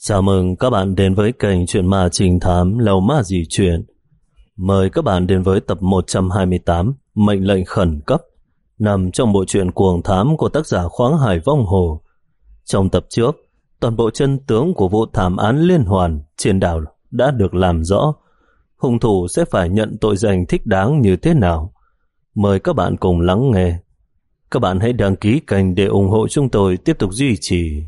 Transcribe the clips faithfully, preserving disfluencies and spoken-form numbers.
Chào mừng các bạn đến với kênh Chuyện Ma Trinh Thám Lầu Ma Dị Chuyện. Mời các bạn đến với tập một trăm hai mươi tám Mệnh lệnh khẩn cấp, nằm trong bộ truyện Cuồng Thám của tác giả Khoáng Hải Vong Hồ. Trong tập trước, toàn bộ chân tướng của vụ thảm án liên hoàn trên đảo đã được làm rõ. Hung thủ sẽ phải nhận tội danh thích đáng như thế nào? Mời các bạn cùng lắng nghe. Các bạn hãy đăng ký kênh để ủng hộ chúng tôi tiếp tục duy trì.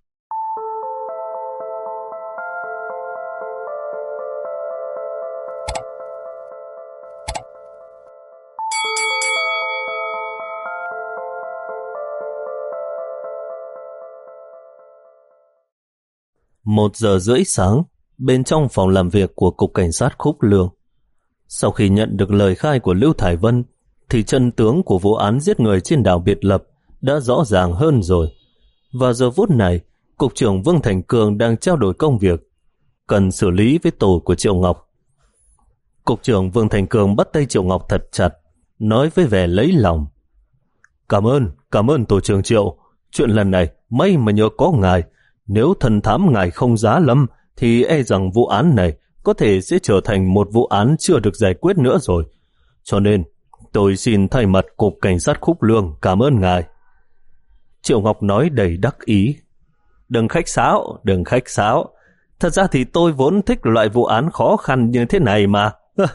Một giờ rưỡi sáng, bên trong phòng làm việc của Cục Cảnh sát Khúc Lương. Sau khi nhận được lời khai của Lưu Thải Vân, thì chân tướng của vụ án giết người trên đảo Biệt Lập đã rõ ràng hơn rồi. Và giờ phút này, Cục trưởng Vương Thành Cường đang trao đổi công việc cần xử lý với tổ của Triệu Ngọc. Cục trưởng Vương Thành Cường bắt tay Triệu Ngọc thật chặt, nói với vẻ lấy lòng. Cảm ơn, cảm ơn tổ trưởng Triệu. Chuyện lần này may mà nhờ có ngài. Nếu thần thám ngài không giá lâm, thì e rằng vụ án này có thể sẽ trở thành một vụ án chưa được giải quyết nữa rồi. Cho nên, tôi xin thay mặt Cục Cảnh sát Khúc Lương cảm ơn ngài. Triệu Ngọc nói đầy đắc ý. Đừng khách sáo, đừng khách sáo. Thật ra thì tôi vốn thích loại vụ án khó khăn như thế này mà.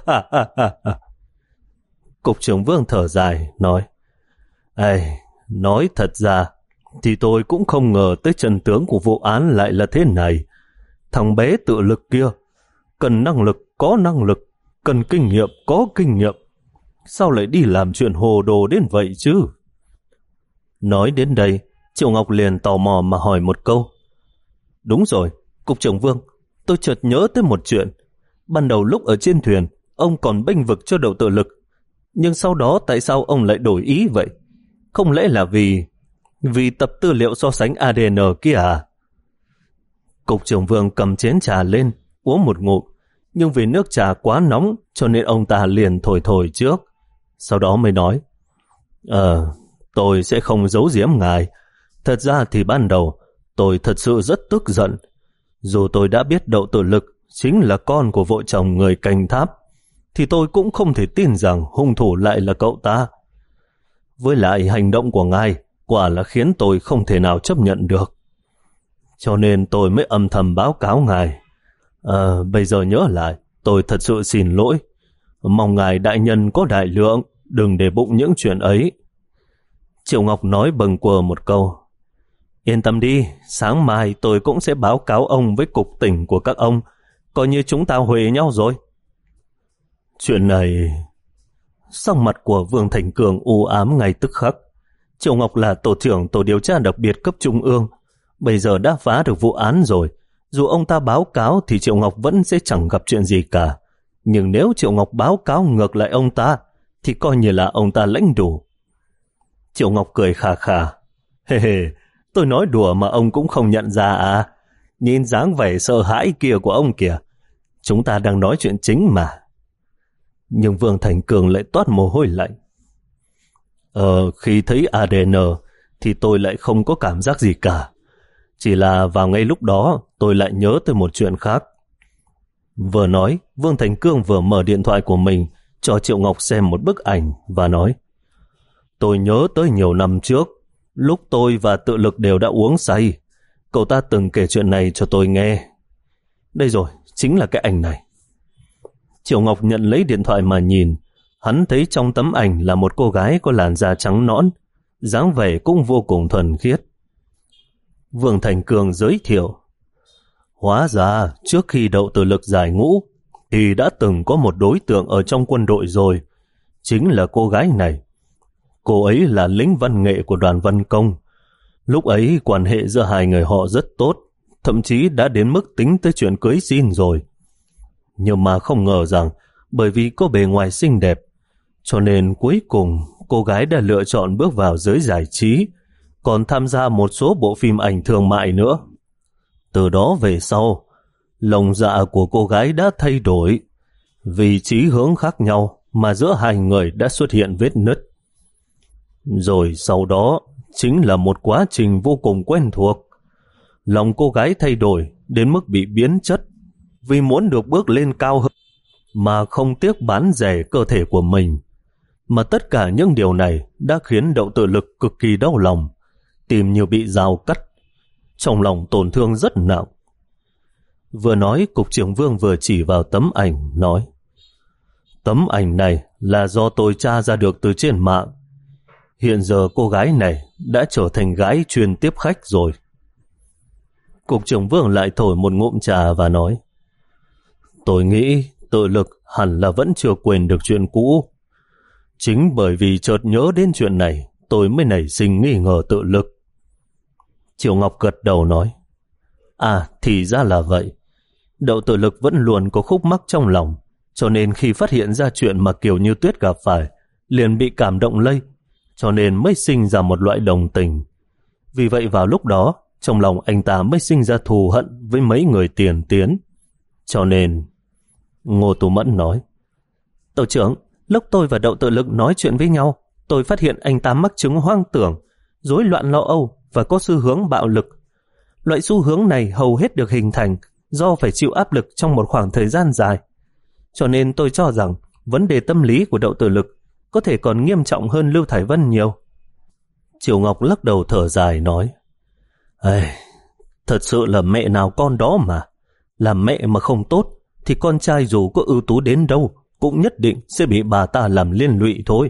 Cục trưởng Vương thở dài, nói. Ê, nói thật ra, thì tôi cũng không ngờ tới chân tướng của vụ án lại là thế này. Thằng bé tự lực kia, cần năng lực có năng lực, cần kinh nghiệm có kinh nghiệm. Sao lại đi làm chuyện hồ đồ đến vậy chứ? Nói đến đây, Triệu Ngọc liền tò mò mà hỏi một câu. Đúng rồi, Cục trưởng Vương, tôi chợt nhớ tới một chuyện. Ban đầu lúc ở trên thuyền, ông còn bênh vực cho Đậu Tự Lực. Nhưng sau đó tại sao ông lại đổi ý vậy? Không lẽ là vì... Vì tập tư liệu so sánh a đê en kia à? Cục trưởng Vương cầm chén trà lên, uống một ngụm, nhưng vì nước trà quá nóng cho nên ông ta liền thổi thổi trước. Sau đó mới nói, Ờ, tôi sẽ không giấu giếm ngài. Thật ra thì ban đầu tôi thật sự rất tức giận. Dù tôi đã biết Đậu Tự Lực chính là con của vợ chồng người Canh Tháp, thì tôi cũng không thể tin rằng hung thủ lại là cậu ta. Với lại hành động của ngài quả là khiến tôi không thể nào chấp nhận được. Cho nên tôi mới âm thầm báo cáo ngài. À, bây giờ nhớ lại, tôi thật sự xin lỗi. Mong ngài đại nhân có đại lượng, đừng để bụng những chuyện ấy. Triệu Ngọc nói bâng quơ một câu. Yên tâm đi, sáng mai tôi cũng sẽ báo cáo ông với cục tỉnh của các ông, coi như chúng ta huề nhau rồi. Chuyện này... Sắc mặt của Vương Thành Cường u ám ngay tức khắc. Triệu Ngọc là tổ trưởng tổ điều tra đặc biệt cấp trung ương, bây giờ đã phá được vụ án rồi. Dù ông ta báo cáo thì Triệu Ngọc vẫn sẽ chẳng gặp chuyện gì cả. Nhưng nếu Triệu Ngọc báo cáo ngược lại ông ta, thì coi như là ông ta lãnh đủ. Triệu Ngọc cười khà khà. Hề hề, tôi nói đùa mà ông cũng không nhận ra à? Nhìn dáng vẻ sợ hãi kia của ông kìa. Chúng ta đang nói chuyện chính mà. Nhưng Vương Thành Cường lại toát mồ hôi lạnh. Ờ, khi thấy a đê en thì tôi lại không có cảm giác gì cả. Chỉ là vào ngay lúc đó tôi lại nhớ tới một chuyện khác. Vừa nói, Vương Thành Cương vừa mở điện thoại của mình cho Triệu Ngọc xem một bức ảnh và nói. Tôi nhớ tới nhiều năm trước, lúc tôi và Tự Lực đều đã uống say, cậu ta từng kể chuyện này cho tôi nghe. Đây rồi, chính là cái ảnh này. Triệu Ngọc nhận lấy điện thoại mà nhìn. Hắn thấy trong tấm ảnh là một cô gái có làn da trắng nõn, dáng vẻ cũng vô cùng thuần khiết. Vương Thành Cường giới thiệu. Hóa ra trước khi Đậu Tự Lực giải ngũ thì đã từng có một đối tượng ở trong quân đội rồi. Chính là cô gái này. Cô ấy là lính văn nghệ của đoàn Văn Công. Lúc ấy quan hệ giữa hai người họ rất tốt, thậm chí đã đến mức tính tới chuyện cưới xin rồi. Nhưng mà không ngờ rằng bởi vì có bề ngoài xinh đẹp, cho nên cuối cùng cô gái đã lựa chọn bước vào giới giải trí, còn tham gia một số bộ phim ảnh thương mại nữa. Từ đó về sau, lòng dạ của cô gái đã thay đổi. Vì chí hướng khác nhau mà giữa hai người đã xuất hiện vết nứt. Rồi sau đó chính là một quá trình vô cùng quen thuộc. Lòng cô gái thay đổi đến mức bị biến chất, vì muốn được bước lên cao hơn mà không tiếc bán rẻ cơ thể của mình. Mà tất cả những điều này đã khiến Đậu Tự Lực cực kỳ đau lòng, tim như bị dao cắt, trong lòng tổn thương rất nặng. Vừa nói, Cục trưởng Vương vừa chỉ vào tấm ảnh, nói: tấm ảnh này là do tôi tra ra được từ trên mạng. Hiện giờ cô gái này đã trở thành gái chuyên tiếp khách rồi. Cục trưởng Vương lại thổi một ngụm trà và nói: tôi nghĩ Tự Lực hẳn là vẫn chưa quên được chuyện cũ. Chính bởi vì chợt nhớ đến chuyện này, tôi mới nảy sinh nghi ngờ Tự Lực. Triệu Ngọc gật đầu nói: à, thì ra là vậy. Đậu Tự Lực vẫn luôn có khúc mắc trong lòng, cho nên khi phát hiện ra chuyện mà Kiều Như Tuyết gặp phải, liền bị cảm động lây, cho nên mới sinh ra một loại đồng tình. Vì vậy vào lúc đó, trong lòng anh ta mới sinh ra thù hận với mấy người tiền tiến. Cho nên... Ngô Tú Mẫn nói: tổ trưởng, lúc tôi và Đậu Tự Lực nói chuyện với nhau, tôi phát hiện anh ta mắc chứng hoang tưởng, rối loạn lo âu và có xu hướng bạo lực. Loại xu hướng này hầu hết được hình thành do phải chịu áp lực trong một khoảng thời gian dài. Cho nên tôi cho rằng vấn đề tâm lý của Đậu Tự Lực có thể còn nghiêm trọng hơn Lưu Thải Vân nhiều. Triều Ngọc lắc đầu thở dài nói: Ây, thật sự là mẹ nào con đó mà. Làm mẹ mà không tốt thì con trai dù có ưu tú đến đâu cũng nhất định sẽ bị bà ta làm liên lụy thôi.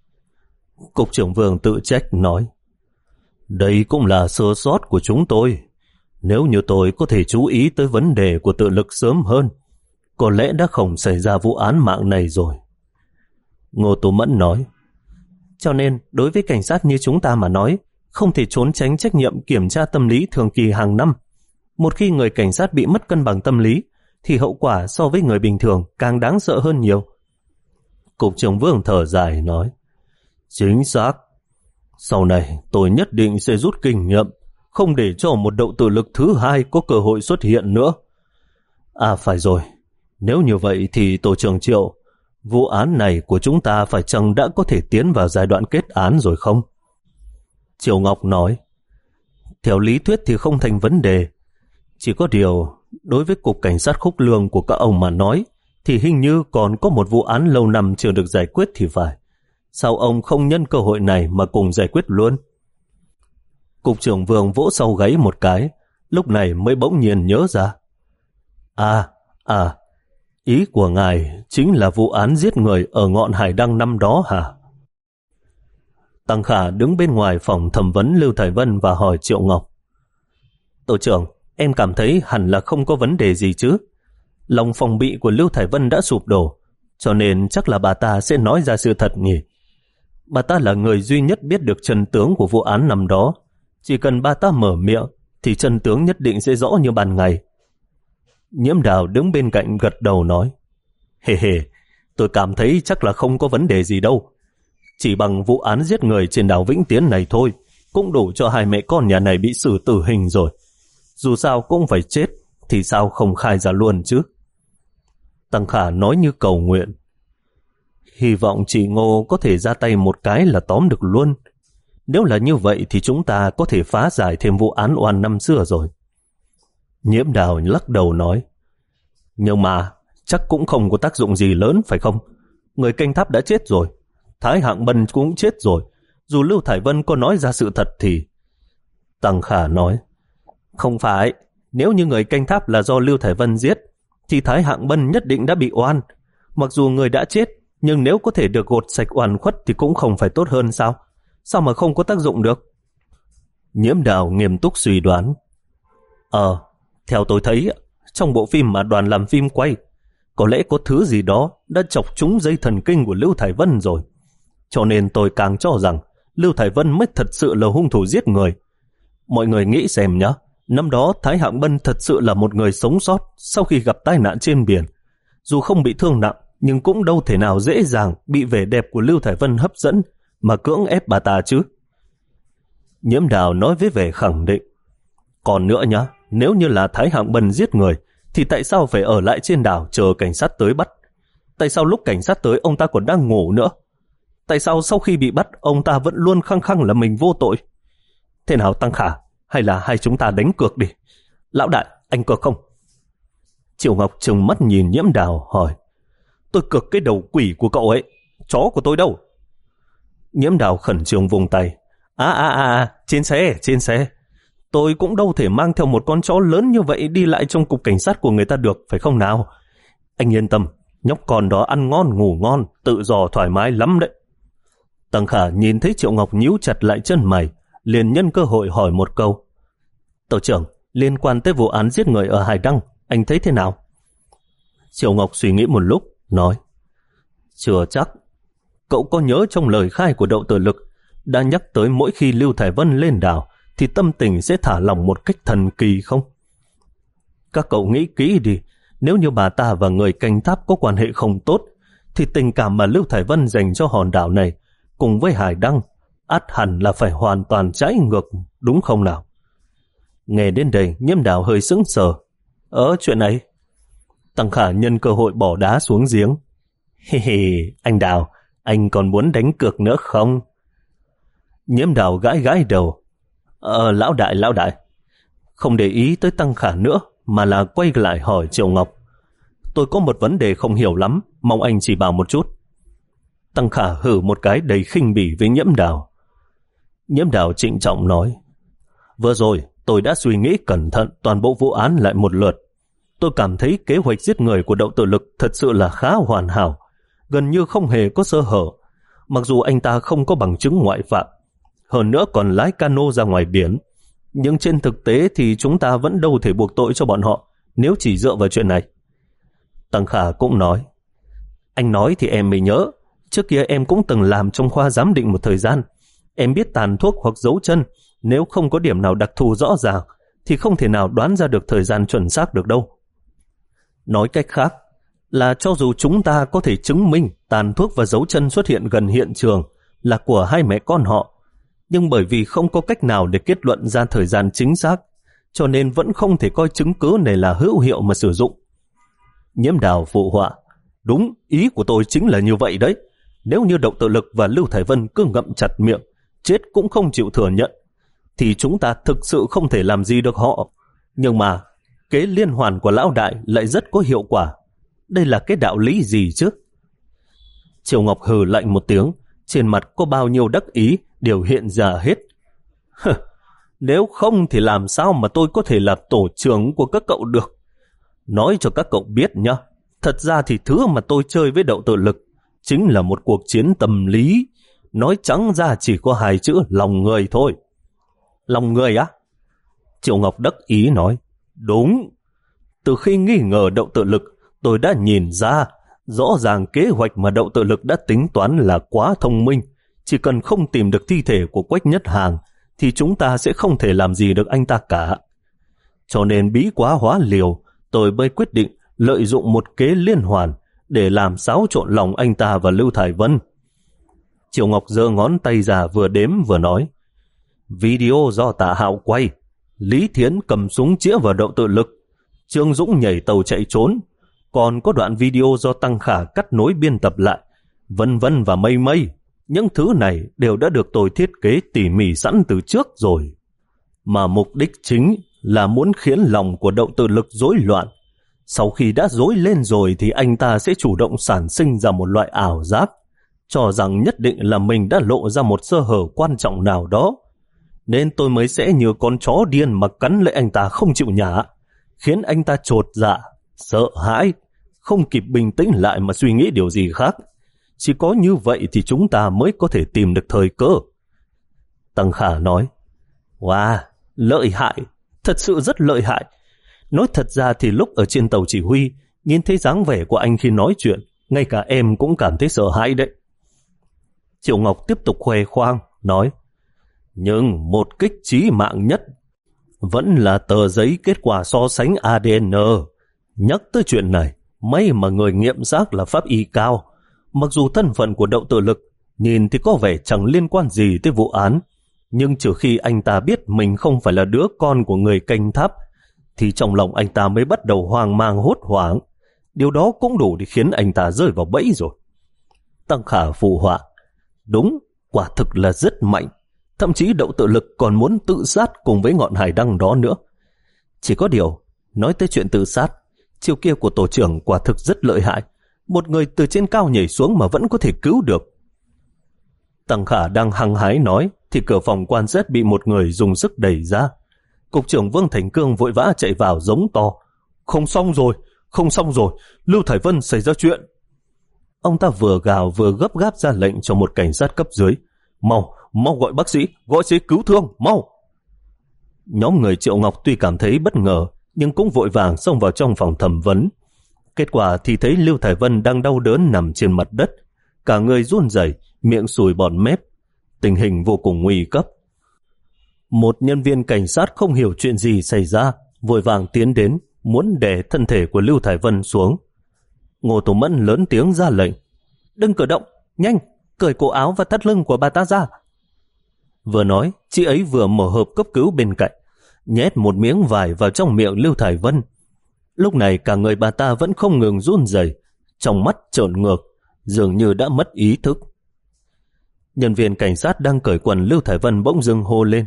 Cục trưởng Vương tự trách nói: đây cũng là sơ sót của chúng tôi. Nếu như tôi có thể chú ý tới vấn đề của Tự Lực sớm hơn, có lẽ đã không xảy ra vụ án mạng này rồi. Ngô Tú Mẫn nói: cho nên đối với cảnh sát như chúng ta mà nói, không thể trốn tránh trách nhiệm kiểm tra tâm lý thường kỳ hàng năm. Một khi người cảnh sát bị mất cân bằng tâm lý thì hậu quả so với người bình thường càng đáng sợ hơn nhiều. Cục trưởng Vương thở dài nói: chính xác. Sau này tôi nhất định sẽ rút kinh nghiệm, không để cho một Đậu Tự Lực thứ hai có cơ hội xuất hiện nữa. À phải rồi, nếu như vậy thì tổ trưởng Triệu, vụ án này của chúng ta phải chăng đã có thể tiến vào giai đoạn kết án rồi không? Triệu Ngọc nói: theo lý thuyết thì không thành vấn đề. Chỉ có điều, đối với Cục Cảnh sát Khúc Lương của các ông mà nói, thì hình như còn có một vụ án lâu năm chưa được giải quyết thì phải. Sao ông không nhân cơ hội này mà cùng giải quyết luôn? Cục trưởng Vương vỗ sau gáy một cái, lúc này mới bỗng nhiên nhớ ra. À, à, ý của ngài chính là vụ án giết người ở ngọn Hải Đăng năm đó hả? Tăng Khả đứng bên ngoài phòng thẩm vấn Lưu Thải Vân và hỏi Triệu Ngọc: tổ trưởng, em cảm thấy hẳn là không có vấn đề gì chứ. Lòng phòng bị của Lưu Thải Vân đã sụp đổ, cho nên chắc là bà ta sẽ nói ra sự thật nhỉ. Bà ta là người duy nhất biết được chân tướng của vụ án năm đó. Chỉ cần bà ta mở miệng thì chân tướng nhất định sẽ rõ như ban ngày. Nhiễm Đào đứng bên cạnh gật đầu nói: hề hề, tôi cảm thấy chắc là không có vấn đề gì đâu. Chỉ bằng vụ án giết người trên đảo Vĩnh Tiến này thôi cũng đủ cho hai mẹ con nhà này bị xử tử hình rồi. Dù sao cũng phải chết, thì sao không khai ra luôn chứ? Tăng Khả nói như cầu nguyện: hy vọng chị Ngô có thể ra tay một cái là tóm được luôn. Nếu là như vậy thì chúng ta có thể phá giải thêm vụ án oan năm xưa rồi. Nhiễm Đào lắc đầu nói: nhưng mà chắc cũng không có tác dụng gì lớn phải không? Người canh tháp đã chết rồi, Thái Hạng Bân cũng chết rồi. Dù Lưu Thải Vân có nói ra sự thật thì... Tăng Khả nói: không phải, nếu như người canh tháp là do Lưu Thải Vân giết thì Thái Hạng Bân nhất định đã bị oan. Mặc dù người đã chết, nhưng nếu có thể được gột sạch oan khuất thì cũng không phải tốt hơn sao? Sao mà không có tác dụng được? Nhiễm Đào nghiêm túc suy đoán: Ờ, theo tôi thấy, trong bộ phim mà đoàn làm phim quay, có lẽ có thứ gì đó đã chọc trúng dây thần kinh của Lưu Thải Vân rồi. Cho nên tôi càng cho rằng Lưu Thải Vân mới thật sự là hung thủ giết người. Mọi người nghĩ xem nhé, năm đó Thái Hạng Bân thật sự là một người sống sót sau khi gặp tai nạn trên biển. Dù không bị thương nặng, nhưng cũng đâu thể nào dễ dàng bị vẻ đẹp của Lưu Thải Vân hấp dẫn mà cưỡng ép bà ta chứ. Nhiễm Đào nói với vẻ khẳng định: còn nữa nhá, nếu như là Thái Hạng Bân giết người thì tại sao phải ở lại trên đảo chờ cảnh sát tới bắt? Tại sao lúc cảnh sát tới ông ta còn đang ngủ nữa? Tại sao sau khi bị bắt ông ta vẫn luôn khăng khăng là mình vô tội? Thế nào Tăng Khả, hay là hai chúng ta đánh cược đi? Lão đại, anh có không? Triệu Ngọc trừng mắt nhìn Nhiễm Đào hỏi. Tôi cược cái đầu quỷ của cậu ấy, chó của tôi đâu? Nhiễm Đào khẩn trương vùng tay. À à à, trên xe, trên xe. Tôi cũng đâu thể mang theo một con chó lớn như vậy đi lại trong cục cảnh sát của người ta được, phải không nào? Anh yên tâm, nhóc con đó ăn ngon ngủ ngon, tự do thoải mái lắm đấy. Tăng Khả nhìn thấy Triệu Ngọc nhíu chặt lại chân mày, liền nhân cơ hội hỏi một câu. Tổ trưởng, liên quan tới vụ án giết người ở Hải Đăng, anh thấy thế nào? Triệu Ngọc suy nghĩ một lúc, nói. Chưa chắc. Cậu có nhớ trong lời khai của Đậu Tự Lực đã nhắc tới mỗi khi Lưu Thải Vân lên đảo thì tâm tình sẽ thả lỏng một cách thần kỳ không? Các cậu nghĩ kỹ đi, nếu như bà ta và người canh tháp có quan hệ không tốt, thì tình cảm mà Lưu Thải Vân dành cho hòn đảo này cùng với Hải Đăng ắt hẳn là phải hoàn toàn trái ngược, đúng không nào? Nghe đến đây, Nhiễm Đào hơi sững sờ. Ờ, chuyện này. Tăng Khả nhân cơ hội bỏ đá xuống giếng. Hi hi, anh Đào, anh còn muốn đánh cược nữa không? Nhiễm Đào gãi gãi đầu. Ờ, lão đại, lão đại. Không để ý tới Tăng Khả nữa, mà là quay lại hỏi Triệu Ngọc. Tôi có một vấn đề không hiểu lắm, mong anh chỉ bảo một chút. Tăng Khả hử một cái đầy khinh bỉ với Nhiễm Đào. Nhiễm Đào trịnh trọng nói. Vừa rồi, tôi đã suy nghĩ cẩn thận toàn bộ vụ án lại một lượt. Tôi cảm thấy kế hoạch giết người của Đậu Tự Lực thật sự là khá hoàn hảo, gần như không hề có sơ hở. Mặc dù anh ta không có bằng chứng ngoại phạm, hơn nữa còn lái cano ra ngoài biển, nhưng trên thực tế thì chúng ta vẫn đâu thể buộc tội cho bọn họ nếu chỉ dựa vào chuyện này. Tăng Khả cũng nói. Anh nói thì em mới nhớ, trước kia em cũng từng làm trong khoa giám định một thời gian. Em biết tàn thuốc hoặc dấu chân, nếu không có điểm nào đặc thù rõ ràng thì không thể nào đoán ra được thời gian chuẩn xác được đâu. Nói cách khác là cho dù chúng ta có thể chứng minh tàn thuốc và dấu chân xuất hiện gần hiện trường là của hai mẹ con họ, nhưng bởi vì không có cách nào để kết luận ra thời gian chính xác, cho nên vẫn không thể coi chứng cứ này là hữu hiệu mà sử dụng. Nhiễm Đào phụ họa. Đúng, ý của tôi chính là như vậy đấy. Nếu như Đậu Tự Lực và Lưu Thải Vân cứ ngậm chặt miệng, chết cũng không chịu thừa nhận, thì chúng ta thực sự không thể làm gì được họ. Nhưng mà kế liên hoàn của lão đại lại rất có hiệu quả. Đây là cái đạo lý gì chứ? Triệu Ngọc hừ lạnh một tiếng, trên mặt có bao nhiêu đắc ý đều hiện ra hết. Nếu không thì làm sao mà tôi có thể làm tổ trưởng của các cậu được? Nói cho các cậu biết nhá, thật ra thì thứ mà tôi chơi với Đậu Tự Lực chính là một cuộc chiến tâm lý. Nói trắng ra chỉ có hai chữ lòng người thôi. Lòng người á? Triệu Ngọc đắc ý nói. Đúng. Từ khi nghi ngờ Đậu Tự Lực, tôi đã nhìn ra rõ ràng kế hoạch mà Đậu Tự Lực đã tính toán là quá thông minh. Chỉ cần không tìm được thi thể của Quách Nhất Hàng thì chúng ta sẽ không thể làm gì được anh ta cả. Cho nên bí quá hóa liều, tôi mới quyết định lợi dụng một kế liên hoàn để làm xáo trộn lòng anh ta và Lưu Thải Vân. Triệu Ngọc giơ ngón tay ra vừa đếm vừa nói. Video do Tạ Hạo quay, Lý Thiến cầm súng chĩa vào Đậu Tự Lực, Trương Dũng nhảy tàu chạy trốn, còn có đoạn video do Tăng Khả cắt nối biên tập lại, vân vân và mây mây. Những thứ này đều đã được tôi thiết kế tỉ mỉ sẵn từ trước rồi. Mà mục đích chính là muốn khiến lòng của Đậu Tự Lực rối loạn. Sau khi đã rối lên rồi thì anh ta sẽ chủ động sản sinh ra một loại ảo giác, cho rằng nhất định là mình đã lộ ra một sơ hở quan trọng nào đó. Nên tôi mới sẽ như con chó điên mà cắn lấy anh ta không chịu nhả, khiến anh ta chột dạ, sợ hãi, không kịp bình tĩnh lại mà suy nghĩ điều gì khác. Chỉ có như vậy thì chúng ta mới có thể tìm được thời cơ. Tăng Khả nói. Wow, lợi hại, thật sự rất lợi hại. Nói thật ra thì lúc ở trên tàu chỉ huy, nhìn thấy dáng vẻ của anh khi nói chuyện, ngay cả em cũng cảm thấy sợ hãi đấy. Triệu Ngọc tiếp tục khoe khoang, nói. Nhưng một kích chí mạng nhất vẫn là tờ giấy kết quả so sánh a đê en. Nhắc tới chuyện này, may mà người nghiệm xác là pháp y cao. Mặc dù thân phận của Đậu Tự Lực nhìn thì có vẻ chẳng liên quan gì tới vụ án, nhưng trừ khi anh ta biết mình không phải là đứa con của người canh tháp, thì trong lòng anh ta mới bắt đầu hoang mang hốt hoảng. Điều đó cũng đủ để khiến anh ta rơi vào bẫy rồi. Tăng Khả phụ họa. Đúng, quả thực là rất mạnh. Thậm chí Đậu Tự Lực còn muốn tự sát cùng với ngọn hải đăng đó nữa. Chỉ có điều, nói tới chuyện tự sát, chiêu kia của tổ trưởng quả thực rất lợi hại. Một người từ trên cao nhảy xuống mà vẫn có thể cứu được. Tăng Khả đang hăng hái nói thì cửa phòng quan sát bị một người dùng sức đẩy ra. Cục trưởng Vương Thành Cương vội vã chạy vào giống to: Không xong rồi, không xong rồi, Lưu Thải Vân xảy ra chuyện. Ông ta vừa gào vừa gấp gáp ra lệnh cho một cảnh sát cấp dưới: Mau, mau gọi bác sĩ, gọi xe cứu thương, mau. Nhóm người Triệu Ngọc tuy cảm thấy bất ngờ nhưng cũng vội vàng xông vào trong phòng thẩm vấn. Kết quả thì thấy Lưu Thải Vân đang đau đớn nằm trên mặt đất, cả người run rẩy, miệng sùi bọt mép, tình hình vô cùng nguy cấp. Một nhân viên cảnh sát không hiểu chuyện gì xảy ra, vội vàng tiến đến, muốn đè thân thể của Lưu Thải Vân xuống. Ngô Tùng Mẫn lớn tiếng ra lệnh: Đừng cử động, nhanh, cởi cổ áo và thắt lưng của bà ta ra. Vừa nói, chị ấy vừa mở hộp cấp cứu bên cạnh, nhét một miếng vải vào trong miệng Lưu Thải Vân. Lúc này cả người bà ta vẫn không ngừng run rẩy, trong mắt trợn ngược, dường như đã mất ý thức. Nhân viên cảnh sát đang cởi quần Lưu Thải Vân bỗng dưng hô lên: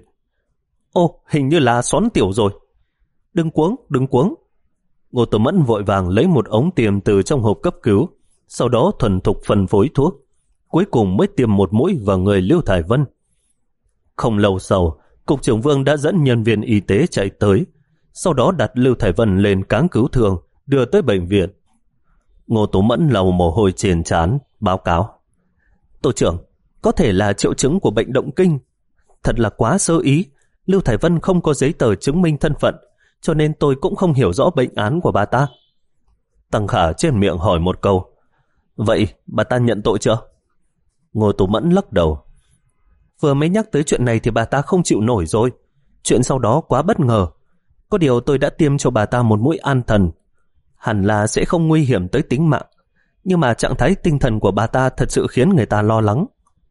Ô, hình như là xoắn tiểu rồi. Đừng cuống, đừng cuống. Ngô Tùng Mẫn vội vàng lấy một ống tiêm từ trong hộp cấp cứu, sau đó thuần thục phân phối thuốc, cuối cùng mới tiêm một mũi vào người Lưu Thải Vân. Không lâu sau, Cục trưởng Vương đã dẫn nhân viên y tế chạy tới, sau đó đặt Lưu Thải Vân lên cáng cứu thương, đưa tới bệnh viện. Ngô Tùng Mẫn lau mồ hôi trên trán, báo cáo: Tổ trưởng, có thể là triệu chứng của bệnh động kinh. Thật là quá sơ ý, Lưu Thải Vân không có giấy tờ chứng minh thân phận, cho nên tôi cũng không hiểu rõ bệnh án của bà ta. Tăng Khả trên miệng hỏi một câu: Vậy bà ta nhận tội chưa? Ngô Tùng Mẫn lắc đầu: Vừa mới nhắc tới chuyện này thì bà ta không chịu nổi rồi. Chuyện sau đó quá bất ngờ. Có điều tôi đã tiêm cho bà ta một mũi an thần, hẳn là sẽ không nguy hiểm tới tính mạng, nhưng mà trạng thái tinh thần của bà ta thật sự khiến người ta lo lắng.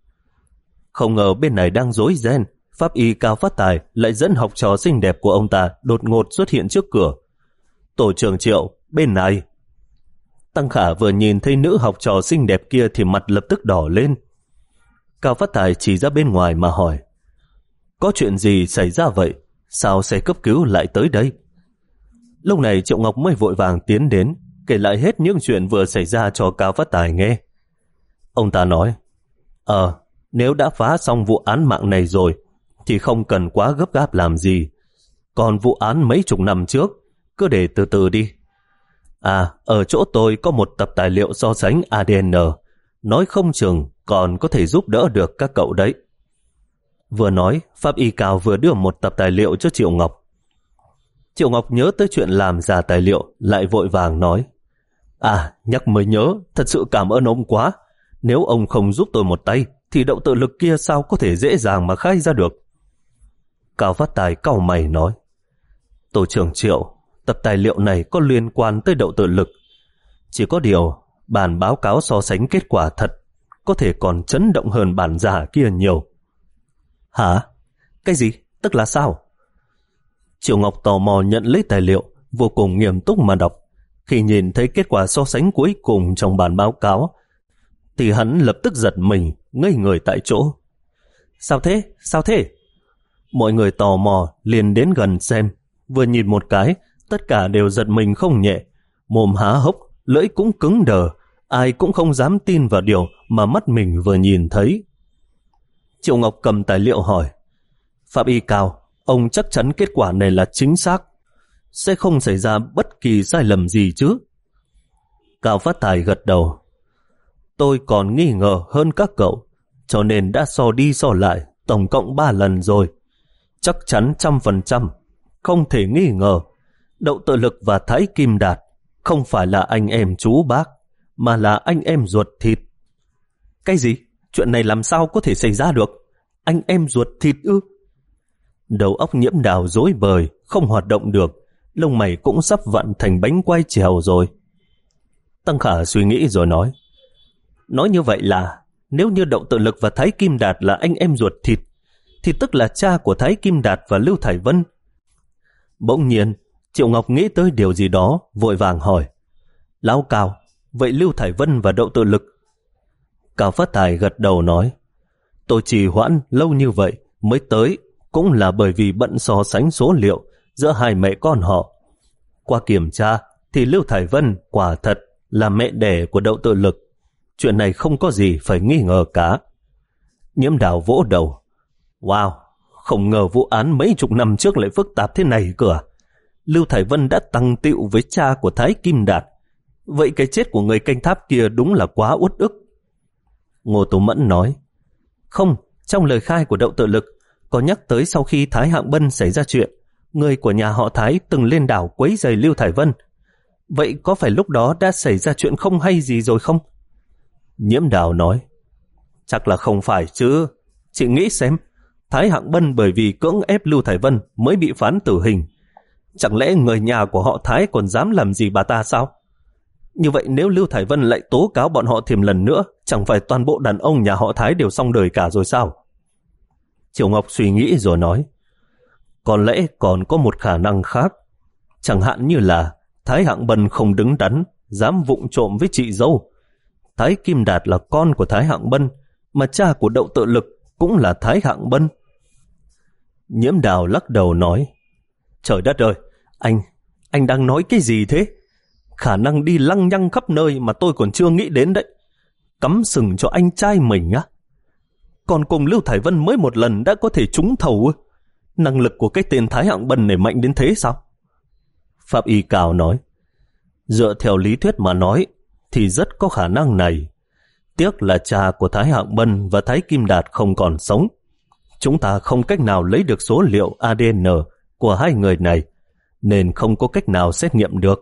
Không ngờ bên này đang rối ren, pháp y Cao Phát Tài lại dẫn học trò xinh đẹp của ông ta đột ngột xuất hiện trước cửa. Tổ trưởng Triệu, bên này. Tăng Khả vừa nhìn thấy nữ học trò xinh đẹp kia thì mặt lập tức đỏ lên. Cao Phát Tài chỉ ra bên ngoài mà hỏi: Có chuyện gì xảy ra vậy? Sao xe cấp cứu lại tới đây? Lúc này Triệu Ngọc mới vội vàng tiến đến, kể lại hết những chuyện vừa xảy ra cho Cao Phát Tài nghe. Ông ta nói: Ờ, nếu đã phá xong vụ án mạng này rồi thì không cần quá gấp gáp làm gì. Còn vụ án mấy chục năm trước, cứ để từ từ đi. À, ở chỗ tôi có một tập tài liệu so sánh a đê en, nói không chừng còn có thể giúp đỡ được các cậu đấy. Vừa nói, pháp y Cao vừa đưa một tập tài liệu cho Triệu Ngọc. Triệu Ngọc nhớ tới chuyện làm giả tài liệu, lại vội vàng nói: À, nhắc mới nhớ, thật sự cảm ơn ông quá. Nếu ông không giúp tôi một tay, thì động tự lực kia sao có thể dễ dàng mà khai ra được. Cao Phát Tài cau mày nói: Tổ trưởng Triệu, tập tài liệu này có liên quan tới động tự lực. Chỉ có điều, bản báo cáo so sánh kết quả thật có thể còn chấn động hơn bản giả kia nhiều. Hả? Cái gì? Tức là sao? Triệu Ngọc tò mò nhận lấy tài liệu, vô cùng nghiêm túc mà đọc. Khi nhìn thấy kết quả so sánh cuối cùng trong bản báo cáo, thì hắn lập tức giật mình, ngây người tại chỗ. Sao thế? Sao thế? Mọi người tò mò liền đến gần xem. Vừa nhìn một cái, tất cả đều giật mình không nhẹ, mồm há hốc, lưỡi cũng cứng đờ, ai cũng không dám tin vào điều mà mắt mình vừa nhìn thấy. Triệu Ngọc cầm tài liệu hỏi: Pháp y Cao, ông chắc chắn kết quả này là chính xác, sẽ không xảy ra bất kỳ sai lầm gì chứ? Cao Phát Tài gật đầu: Tôi còn nghi ngờ hơn các cậu, cho nên đã so đi so lại tổng cộng ba lần rồi. Chắc chắn trăm phần trăm, không thể nghi ngờ. Đậu Tự Lực và Thái Kim Đạt không phải là anh em chú bác, mà là anh em ruột thịt. Cái gì? Chuyện này làm sao có thể xảy ra được? Anh em ruột thịt ư? Đầu óc Nhiễm Đào rối bời, không hoạt động được, lông mày cũng sắp vặn thành bánh quay trèo rồi. Tăng Khả suy nghĩ rồi nói: Nói như vậy là nếu như Đậu Tự Lực và Thái Kim Đạt là anh em ruột thịt, thì tức là cha của Thái Kim Đạt và Lưu Thải Vân. Bỗng nhiên, Triệu Ngọc nghĩ tới điều gì đó, vội vàng hỏi: Lão Cao, vậy Lưu Thải Vân và Đậu Tự Lực? Cao Phát Tài gật đầu nói: Tôi trì hoãn lâu như vậy mới tới cũng là bởi vì bận so sánh số liệu giữa hai mẹ con họ. Qua kiểm tra thì Lưu Thải Vân quả thật là mẹ đẻ của Đậu Tự Lực. Chuyện này không có gì phải nghi ngờ cả. Nhiễm Đào vỗ đầu. Wow, không ngờ vụ án mấy chục năm trước lại phức tạp thế này cơ à? Lưu Thải Vân đã tăng tựu với cha của Thái Kim Đạt. Vậy cái chết của người canh tháp kia đúng là quá uất ức. Ngô Tú Mẫn nói. Không, trong lời khai của Đậu Tự Lực có nhắc tới sau khi Thái Hạng Bân xảy ra chuyện, người của nhà họ Thái từng lên đảo quấy rầy Lưu Thải Vân. Vậy có phải lúc đó đã xảy ra chuyện không hay gì rồi không? Nhiễm Đào nói. Chắc là không phải chứ. Chị nghĩ xem, Thái Hạng Bân bởi vì cưỡng ép Lưu Thải Vân mới bị phán tử hình. Chẳng lẽ người nhà của họ Thái còn dám làm gì bà ta sao? Như vậy nếu Lưu Thải Vân lại tố cáo bọn họ thêm lần nữa, chẳng phải toàn bộ đàn ông nhà họ Thái đều xong đời cả rồi sao? Triệu Ngọc suy nghĩ rồi nói. Có lẽ còn có một khả năng khác. Chẳng hạn như là Thái Hạng Bân không đứng đắn, dám vụng trộm với chị dâu. Thái Kim Đạt là con của Thái Hạng Bân, mà cha của Đậu Tự Lực cũng là Thái Hạng Bân. Nhiễm Đào lắc đầu nói. Trời đất ơi, anh, anh đang nói cái gì thế? Khả năng đi lăng nhăng khắp nơi mà tôi còn chưa nghĩ đến đấy. Cắm sừng cho anh trai mình á. Còn cùng Lưu Thải Vân mới một lần đã có thể trúng thầu. Năng lực của cái tên Thái Hạng Bân này mạnh đến thế sao? Pháp Y Cao nói. Dựa theo lý thuyết mà nói thì rất có khả năng này. Tiếc là cha của Thái Hạng Bân và Thái Kim Đạt không còn sống. Chúng ta không cách nào lấy được số liệu a đê en của hai người này, nên không có cách nào xét nghiệm được.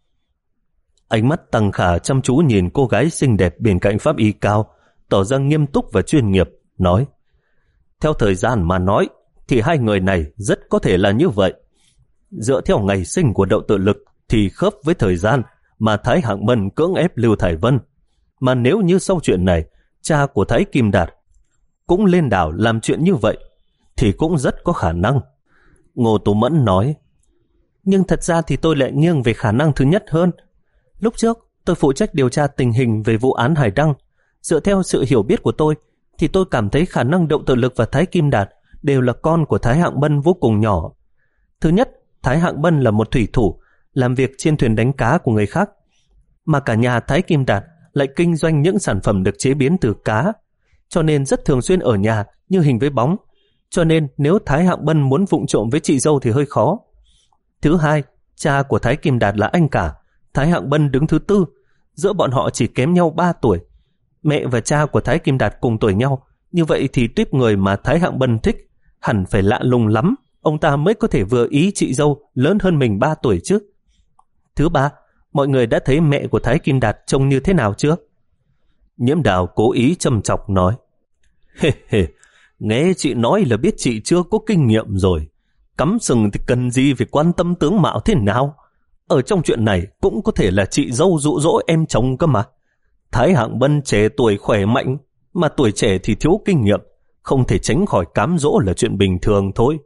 Ánh mắt Tăng Khả chăm chú nhìn cô gái xinh đẹp bên cạnh Pháp Y Cao, tỏ ra nghiêm túc và chuyên nghiệp, nói. Theo thời gian mà nói, thì hai người này rất có thể là như vậy. Dựa theo ngày sinh của Đậu Tự Lực thì khớp với thời gian mà Thái Hạng Bân cưỡng ép Lưu Thải Vân. Mà nếu như sau chuyện này, cha của Thái Kim Đạt cũng lên đảo làm chuyện như vậy, thì cũng rất có khả năng. Ngô Tú Mẫn nói. Nhưng thật ra thì tôi lại nghiêng về khả năng thứ nhất hơn. Lúc trước, tôi phụ trách điều tra tình hình về vụ án Hải Đăng. Dựa theo sự hiểu biết của tôi, thì tôi cảm thấy khả năng Đậu Tự Lực và Thái Kim Đạt đều là con của Thái Hạng Bân vô cùng nhỏ. Thứ nhất, Thái Hạng Bân là một thủy thủ, làm việc trên thuyền đánh cá của người khác, mà cả nhà Thái Kim Đạt lại kinh doanh những sản phẩm được chế biến từ cá, cho nên rất thường xuyên ở nhà như hình với bóng. Cho nên nếu Thái Hạng Bân muốn vụng trộm với chị dâu thì hơi khó. Thứ hai, cha của Thái Kim Đạt là anh cả, Thái Hạng Bân đứng thứ tư. Giữa bọn họ chỉ kém nhau ba tuổi. Mẹ và cha của Thái Kim Đạt cùng tuổi nhau, như vậy thì tuýp người mà Thái Hạng Bân thích hẳn phải lạ lùng lắm, ông ta mới có thể vừa ý chị dâu lớn hơn mình ba tuổi chứ. Thứ ba, mọi người đã thấy mẹ của Thái Kim Đạt trông như thế nào chưa? Nhiễm Đào cố ý châm chọc nói. Hê hê, nghe chị nói là biết chị chưa có kinh nghiệm rồi. Cắm sừng thì cần gì phải quan tâm tướng mạo thế nào? Ở trong chuyện này cũng có thể là chị dâu dụ dỗ em chồng cơ mà. Thái Hạng Bân trẻ tuổi khỏe mạnh, mà tuổi trẻ thì thiếu kinh nghiệm, không thể tránh khỏi cám dỗ là chuyện bình thường thôi.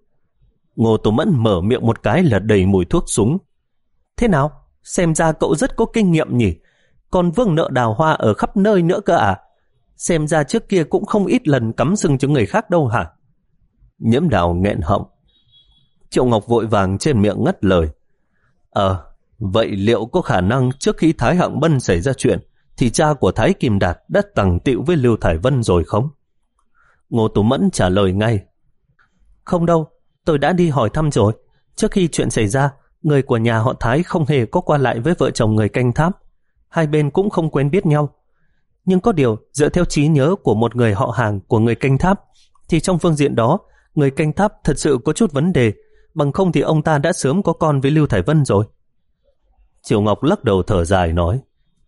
Ngô Tú Mẫn mở miệng một cái là đầy mùi thuốc súng. Thế nào? Xem ra cậu rất có kinh nghiệm nhỉ? Còn vương nợ đào hoa ở khắp nơi nữa cơ à? Xem ra trước kia cũng không ít lần cắm sừng cho người khác đâu hả? Nhiễm Đào nghẹn họng. Triệu Ngọc vội vàng trên miệng ngắt lời. Ờ, vậy liệu có khả năng trước khi Thái Hạng Bân xảy ra chuyện thì cha của Thái Kim Đạt đã tằng tịu với Lưu Thải Vân rồi không? Ngô Tú Mẫn trả lời ngay. Không đâu, tôi đã đi hỏi thăm rồi. Trước khi chuyện xảy ra, người của nhà họ Thái không hề có qua lại với vợ chồng người canh tháp. Hai bên cũng không quen biết nhau. Nhưng có điều, dựa theo trí nhớ của một người họ hàng của người canh tháp, thì trong phương diện đó, người canh tháp thật sự có chút vấn đề, bằng không thì ông ta đã sớm có con với Lưu Thải Vân rồi. Triệu Ngọc lắc đầu thở dài nói.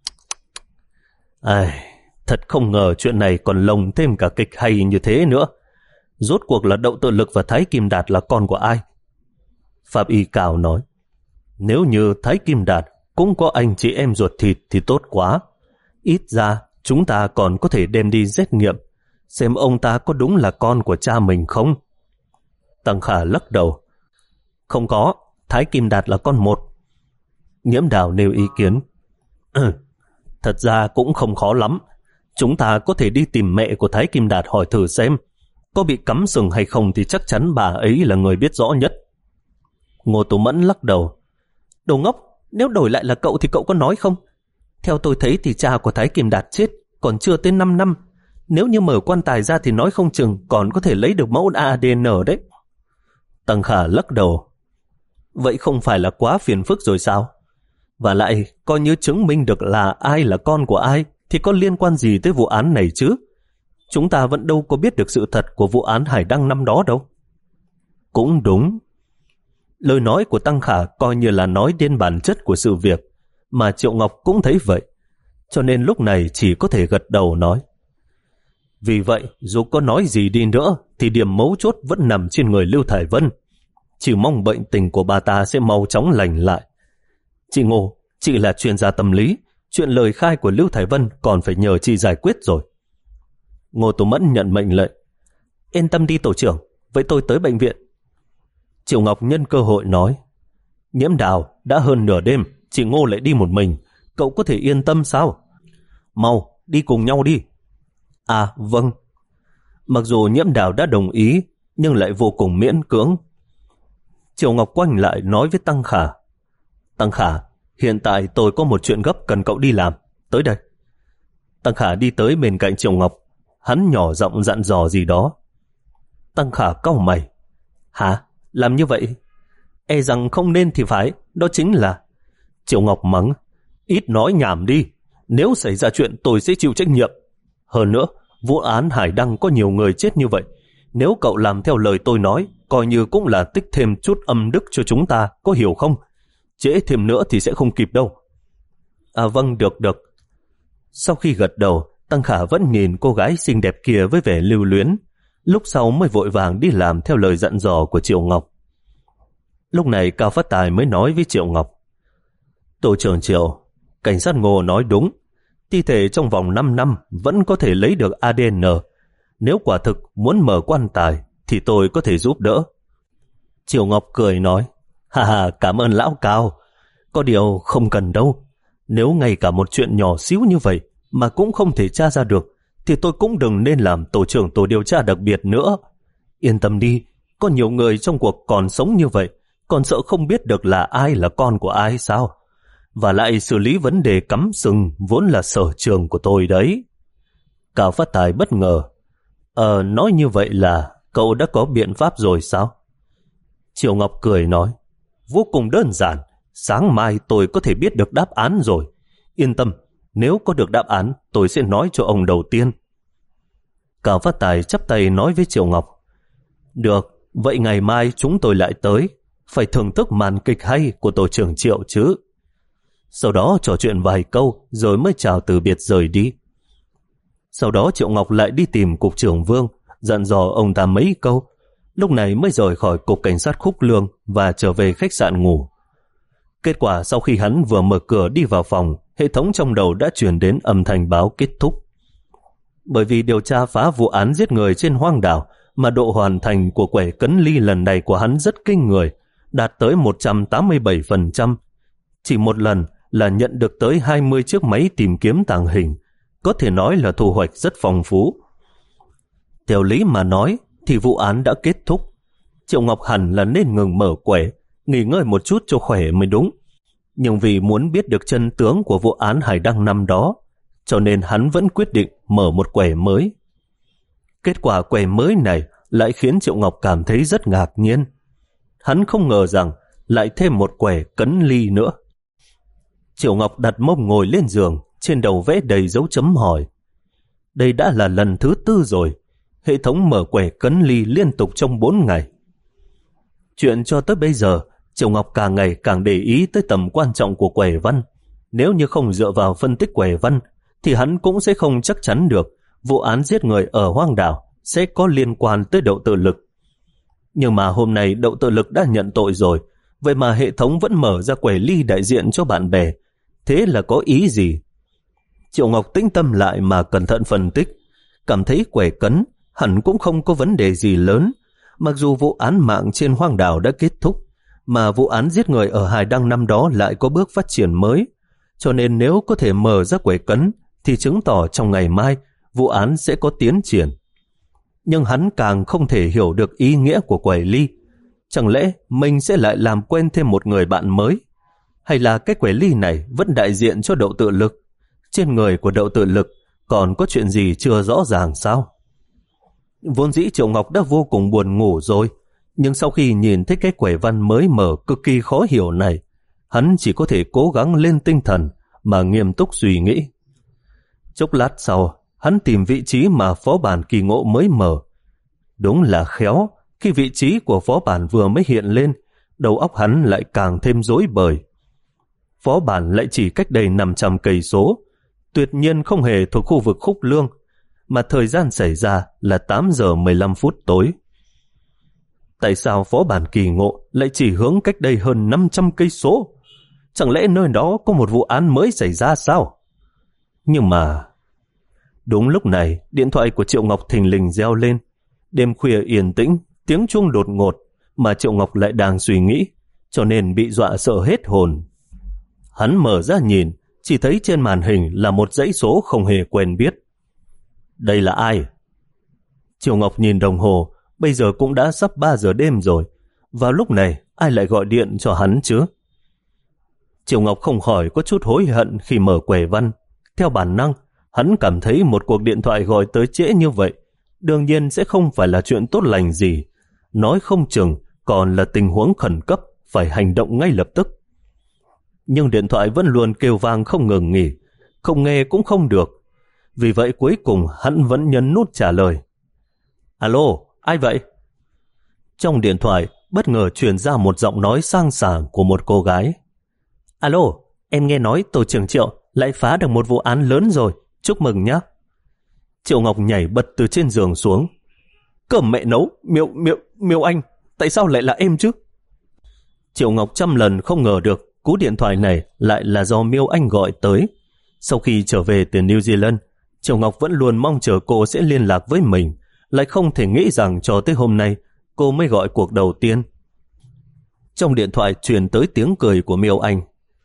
Ai, thật không ngờ chuyện này còn lồng thêm cả kịch hay như thế nữa. Rốt cuộc là Đậu Tự Lực và Thái Kim Đạt là con của ai? Pháp Y Cao nói. Nếu như Thái Kim Đạt cũng có anh chị em ruột thịt thì tốt quá. Ít ra chúng ta còn có thể đem đi xét nghiệm, xem ông ta có đúng là con của cha mình không. Tăng Khả lắc đầu. Không có, Thái Kim Đạt là con một. Nhiễm Đào nêu ý kiến. Thật ra cũng không khó lắm. Chúng ta có thể đi tìm mẹ của Thái Kim Đạt hỏi thử xem có bị cắm sừng hay không, thì chắc chắn bà ấy là người biết rõ nhất. Ngô Tú Mẫn lắc đầu. Đồ ngốc, nếu đổi lại là cậu thì cậu có nói không? Theo tôi thấy thì cha của Thái Kim Đạt chết còn chưa tới năm năm. Nếu như mở quan tài ra thì nói không chừng còn có thể lấy được mẫu a đê en đấy. Tăng Khả lắc đầu. Vậy không phải là quá phiền phức rồi sao? Và lại, coi như chứng minh được là ai là con của ai thì có liên quan gì tới vụ án này chứ? Chúng ta vẫn đâu có biết được sự thật của vụ án Hải Đăng năm đó đâu. Cũng đúng. Lời nói của Tăng Khả coi như là nói đến bản chất của sự việc, mà Triệu Ngọc cũng thấy vậy. Cho nên lúc này chỉ có thể gật đầu nói. Vì vậy, dù có nói gì đi nữa thì điểm mấu chốt vẫn nằm trên người Lưu Thải Vân. Chỉ mong bệnh tình của bà ta sẽ mau chóng lành lại. Chị Ngô, chị là chuyên gia tâm lý, chuyện lời khai của Lưu Thải Vân còn phải nhờ chị giải quyết rồi. Ngô Tú Mẫn nhận mệnh lệnh. Yên tâm đi tổ trưởng, vậy tôi tới bệnh viện. Triệu Ngọc nhân cơ hội nói. Nhiễm Đào, đã hơn nửa đêm, chị Ngô lại đi một mình, cậu có thể yên tâm sao? Mau, đi cùng nhau đi. À, vâng. Mặc dù Nhiễm Đào đã đồng ý, nhưng lại vô cùng miễn cưỡng. Triệu Ngọc quay lại nói với Tăng Khả. Tăng Khả, hiện tại tôi có một chuyện gấp cần cậu đi làm. Tới đây. Tăng Khả đi tới bên cạnh Triệu Ngọc. Hắn nhỏ giọng dặn dò gì đó. Tăng Khả cau mày. Hả? Làm như vậy? E rằng không nên thì phải. Đó chính là... Triệu Ngọc mắng. Ít nói nhảm đi. Nếu xảy ra chuyện tôi sẽ chịu trách nhiệm. Hơn nữa, vụ án Hải Đăng có nhiều người chết như vậy. Nếu cậu làm theo lời tôi nói, coi như cũng là tích thêm chút âm đức cho chúng ta, có hiểu không? Trễ thêm nữa thì sẽ không kịp đâu. À vâng, được được. Sau khi gật đầu, Tăng Khả vẫn nhìn cô gái xinh đẹp kia với vẻ lưu luyến. Lúc sau mới vội vàng đi làm theo lời dặn dò của Triệu Ngọc. Lúc này Cao Phát Tài mới nói với Triệu Ngọc. Tổ trưởng Triệu, cảnh sát Ngô nói đúng. Thi thể trong vòng năm năm vẫn có thể lấy được a đê en. Nếu quả thực muốn mở quan tài thì tôi có thể giúp đỡ. Triệu Ngọc cười nói. Hà hà, cảm ơn lão Cao. Có điều không cần đâu. Nếu ngay cả một chuyện nhỏ xíu như vậy mà cũng không thể tra ra được thì tôi cũng đừng nên làm tổ trưởng tổ điều tra đặc biệt nữa. Yên tâm đi, có nhiều người trong cuộc còn sống như vậy, còn sợ không biết được là ai là con của ai sao? Và lại xử lý vấn đề cắm sừng vốn là sở trường của tôi đấy. Cao Phát Tài bất ngờ. Ờ, nói như vậy là cậu đã có biện pháp rồi sao? Triệu Ngọc cười nói. Vô cùng đơn giản, sáng mai tôi có thể biết được đáp án rồi. Yên tâm, nếu có được đáp án, tôi sẽ nói cho ông đầu tiên. Cao Phát Tài chắp tay nói với Triệu Ngọc. Được, vậy ngày mai chúng tôi lại tới, phải thưởng thức màn kịch hay của tổ trưởng Triệu chứ. Sau đó trò chuyện vài câu rồi mới chào từ biệt rời đi. Sau đó Triệu Ngọc lại đi tìm cục trưởng Vương, dặn dò ông ta mấy câu, lúc này mới rời khỏi cục cảnh sát Khúc Lương và trở về khách sạn ngủ. Kết quả sau khi hắn vừa mở cửa đi vào phòng, hệ thống trong đầu đã truyền đến âm thanh báo kết thúc. Bởi vì điều tra phá vụ án giết người trên hoang đảo mà độ hoàn thành của quẻ Cấn Ly lần này của hắn rất kinh người, đạt tới một trăm tám mươi bảy phần trăm. Chỉ một lần là nhận được tới hai mươi chiếc máy tìm kiếm tàng hình, có thể nói là thu hoạch rất phong phú. Theo lý mà nói thì vụ án đã kết thúc. Triệu Ngọc hẳn là nên ngừng mở quẻ, nghỉ ngơi một chút cho khỏe mới đúng. Nhưng vì muốn biết được chân tướng của vụ án Hải Đăng năm đó, cho nên hắn vẫn quyết định mở một quẻ mới. Kết quả quẻ mới này lại khiến Triệu Ngọc cảm thấy rất ngạc nhiên. Hắn không ngờ rằng lại thêm một quẻ Cấn Ly nữa. Triệu Ngọc đặt mông ngồi lên giường, trên đầu vẽ đầy dấu chấm hỏi. Đây đã là lần thứ tư rồi, hệ thống mở quẻ Cấn Ly liên tục trong bốn ngày. Chuyện cho tới bây giờ, Triệu Ngọc càng ngày càng để ý tới tầm quan trọng của quẻ văn. Nếu như không dựa vào phân tích quẻ văn, thì hắn cũng sẽ không chắc chắn được vụ án giết người ở hoang đảo sẽ có liên quan tới Đậu Tự Lực. Nhưng mà hôm nay Đậu Tự Lực đã nhận tội rồi, vậy mà hệ thống vẫn mở ra quẻ ly đại diện cho bạn bè. Thế là có ý gì? Triệu Ngọc tĩnh tâm lại mà cẩn thận phân tích, cảm thấy quẻ Cấn hẳn cũng không có vấn đề gì lớn. Mặc dù vụ án mạng trên hoang đảo đã kết thúc, mà vụ án giết người ở Hải Đăng năm đó lại có bước phát triển mới, cho nên nếu có thể mở ra quẻ Cấn thì chứng tỏ trong ngày mai vụ án sẽ có tiến triển. Nhưng hắn càng không thể hiểu được ý nghĩa của quẻ ly. Chẳng lẽ mình sẽ lại làm quen thêm một người bạn mới? Hay là cái quẻ ly này vẫn đại diện cho Đậu Tự Lực? Trên người của Đậu Tự Lực còn có chuyện gì chưa rõ ràng sao? Vốn dĩ Triệu Ngọc đã vô cùng buồn ngủ rồi, nhưng sau khi nhìn thấy cái quẻ văn mới mở cực kỳ khó hiểu này, hắn chỉ có thể cố gắng lên tinh thần mà nghiêm túc suy nghĩ. Chốc lát sau, hắn tìm vị trí mà phó bản kỳ ngộ mới mở. Đúng là khéo, khi vị trí của phó bản vừa mới hiện lên, đầu óc hắn lại càng thêm rối bời. Phó bản lại chỉ cách đây năm trăm cây số, tuyệt nhiên không hề thuộc khu vực Khúc Lương, mà thời gian xảy ra là tám giờ mười lăm phút tối. Tại sao phó bản kỳ ngộ lại chỉ hướng cách đây hơn năm trăm cây số? Chẳng lẽ nơi đó có một vụ án mới xảy ra sao? Nhưng mà... Đúng lúc này, điện thoại của Triệu Ngọc thình lình reo lên. Đêm khuya yên tĩnh, tiếng chuông đột ngột, mà Triệu Ngọc lại đang suy nghĩ, cho nên bị dọa sợ hết hồn. Hắn mở ra nhìn, chỉ thấy trên màn hình là một dãy số không hề quen biết. Đây là ai? Triệu Ngọc nhìn đồng hồ, bây giờ cũng đã sắp ba giờ đêm rồi. Vào lúc này, ai lại gọi điện cho hắn chứ? Triệu Ngọc không khỏi có chút hối hận khi mở quẻ văn. Theo bản năng, hắn cảm thấy một cuộc điện thoại gọi tới trễ như vậy, đương nhiên sẽ không phải là chuyện tốt lành gì. Nói không chừng còn là tình huống khẩn cấp, phải hành động ngay lập tức. Nhưng điện thoại vẫn luôn kêu vang không ngừng nghỉ, không nghe cũng không được. Vì vậy cuối cùng hắn vẫn nhấn nút trả lời. Alo, ai vậy? Trong điện thoại bất ngờ truyền ra một giọng nói sang sảng của một cô gái. Alo, em nghe nói tổ trưởng Triệu lại phá được một vụ án lớn rồi, chúc mừng nhé. Triệu Ngọc nhảy bật từ trên giường xuống. Cơm mẹ nấu, Miêu, Miêu, Miêu Anh, tại sao lại là em chứ? Triệu Ngọc trăm lần không ngờ được cú điện thoại này lại là do Miêu Anh gọi tới. Sau khi trở về từ New Zealand, Triệu Ngọc vẫn luôn mong chờ cô sẽ liên lạc với mình, lại không thể nghĩ rằng cho tới hôm nay cô mới gọi cuộc đầu tiên. Trong điện thoại truyền tới tiếng cười của Miêu Anh.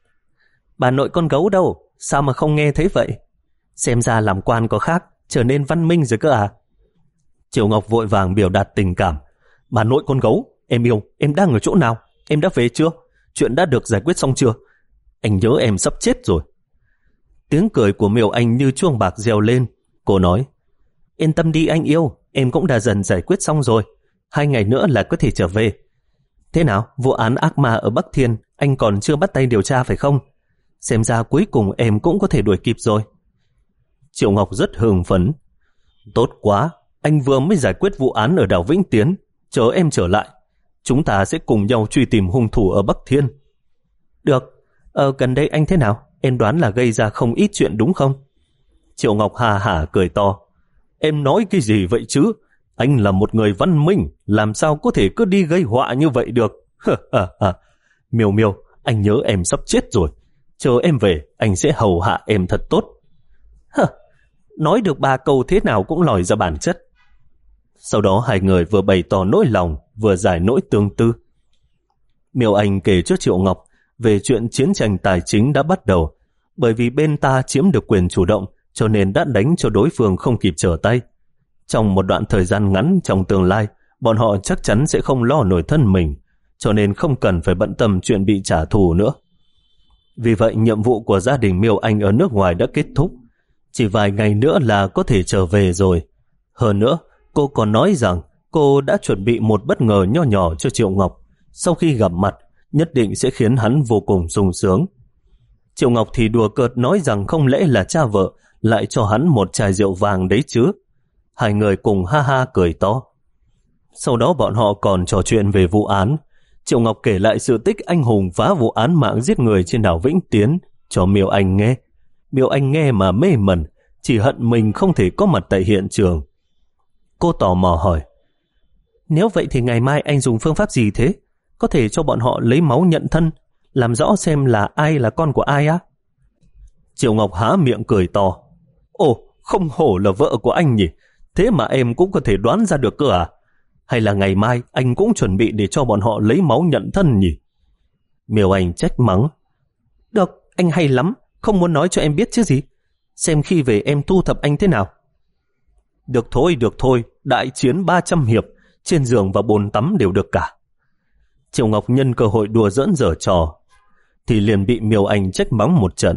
Bà nội con gấu đâu? Sao mà không nghe thấy vậy? Xem ra làm quan có khác, trở nên văn minh rồi cơ à? Triệu Ngọc vội vàng biểu đạt tình cảm. Bà nội con gấu, em yêu, em đang ở chỗ nào? Em đã về chưa? Chuyện đã được giải quyết xong chưa? Anh nhớ em sắp chết rồi. Tiếng cười của Miêu Anh như chuông bạc reo lên. Cô nói, yên tâm đi anh yêu, em cũng đã dần giải quyết xong rồi. Hai ngày nữa là có thể trở về. Thế nào, vụ án ác ma ở Bắc Thiên anh còn chưa bắt tay điều tra phải không? Xem ra cuối cùng em cũng có thể đuổi kịp rồi. Triệu Ngọc rất hưng phấn. Tốt quá, anh vừa mới giải quyết vụ án ở đảo Vĩnh Tiến. Chờ em trở lại, chúng ta sẽ cùng nhau truy tìm hung thủ ở Bắc Thiên. Được, ờ, gần đây anh thế nào? Em đoán là gây ra không ít chuyện đúng không? Triệu Ngọc hà hả cười to. Em nói cái gì vậy chứ? Anh là một người văn minh, làm sao có thể cứ đi gây họa như vậy được? Miêu Miêu, anh nhớ em sắp chết rồi. Chờ em về, anh sẽ hầu hạ em thật tốt. Hờ, nói được ba câu thế nào cũng lòi ra bản chất. Sau đó hai người vừa bày tỏ nỗi lòng, vừa giải nỗi tương tư. Miêu Anh kể cho Triệu Ngọc về chuyện chiến tranh tài chính đã bắt đầu, bởi vì bên ta chiếm được quyền chủ động, cho nên đã đánh cho đối phương không kịp trở tay. Trong một đoạn thời gian ngắn trong tương lai, bọn họ chắc chắn sẽ không lo nổi thân mình, cho nên không cần phải bận tâm chuyện bị trả thù nữa. Vì vậy nhiệm vụ của gia đình Miêu Anh ở nước ngoài đã kết thúc, chỉ vài ngày nữa là có thể trở về rồi. Hơn nữa, cô còn nói rằng cô đã chuẩn bị một bất ngờ nho nhỏ cho Triệu Ngọc, sau khi gặp mặt nhất định sẽ khiến hắn vô cùng sung sướng. Triệu Ngọc thì đùa cợt nói rằng không lẽ là cha vợ lại cho hắn một chai rượu vàng đấy chứ. Hai người cùng ha ha cười to. Sau đó bọn họ còn trò chuyện về vụ án. Triệu Ngọc kể lại sự tích anh hùng phá vụ án mạng giết người trên đảo Vĩnh Tiến cho Miêu Anh nghe. Miêu Anh nghe mà mê mẩn, chỉ hận mình không thể có mặt tại hiện trường. Cô tò mò hỏi, nếu vậy thì ngày mai anh dùng phương pháp gì thế? Có thể cho bọn họ lấy máu nhận thân, làm rõ xem là ai là con của ai á? Triệu Ngọc há miệng cười to. Ồ, không hổ là vợ của anh nhỉ? Thế mà em cũng có thể đoán ra được cơ à? Hay là ngày mai anh cũng chuẩn bị để cho bọn họ lấy máu nhận thân nhỉ? Miêu Anh trách mắng. Được, anh hay lắm, không muốn nói cho em biết chứ gì. Xem khi về em thu thập anh thế nào. Được thôi, được thôi, đại chiến ba trăm hiệp, trên giường và bồn tắm đều được cả. Triệu Ngọc nhân cơ hội đùa giỡn giở trò. thì liền bị Miêu Anh trách mắng một trận.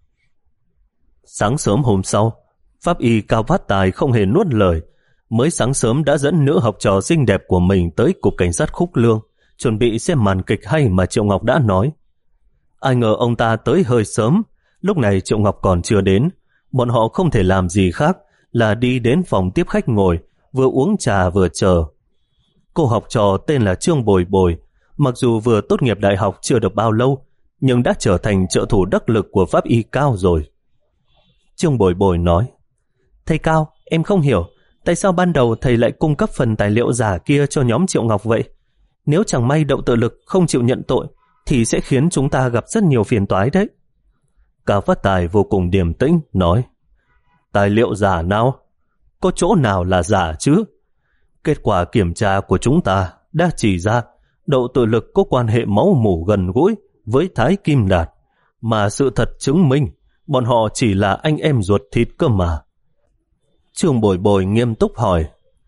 Sáng sớm hôm sau, pháp y Cao Phát Tài không hề nuốt lời, mới sáng sớm đã dẫn nữ học trò xinh đẹp của mình tới cục cảnh sát Khúc Lương, chuẩn bị xem màn kịch hay mà Triệu Ngọc đã nói. Ai ngờ ông ta tới hơi sớm, lúc này Triệu Ngọc còn chưa đến, bọn họ không thể làm gì khác là đi đến phòng tiếp khách ngồi, vừa uống trà vừa chờ. Cô học trò tên là Trương Bồi Bồi, mặc dù vừa tốt nghiệp đại học chưa được bao lâu, nhưng đã trở thành trợ thủ đắc lực của pháp y Cao rồi. Trương Bồi Bồi nói, thầy Cao, em không hiểu, tại sao ban đầu thầy lại cung cấp phần tài liệu giả kia cho nhóm Triệu Ngọc vậy? Nếu chẳng may Đậu Tự Lực không chịu nhận tội, thì sẽ khiến chúng ta gặp rất nhiều phiền toái đấy. Cao Phát Tài vô cùng điềm tĩnh, nói, tài liệu giả nào? Có chỗ nào là giả chứ? Kết quả kiểm tra của chúng ta đã chỉ ra Đậu Tự Lực có quan hệ máu mủ gần gũi với Thái Kim Đạt, mà sự thật chứng minh bọn họ chỉ là anh em ruột thịt cơ mà. Trương Bồi Bồi nghiêm túc hỏi,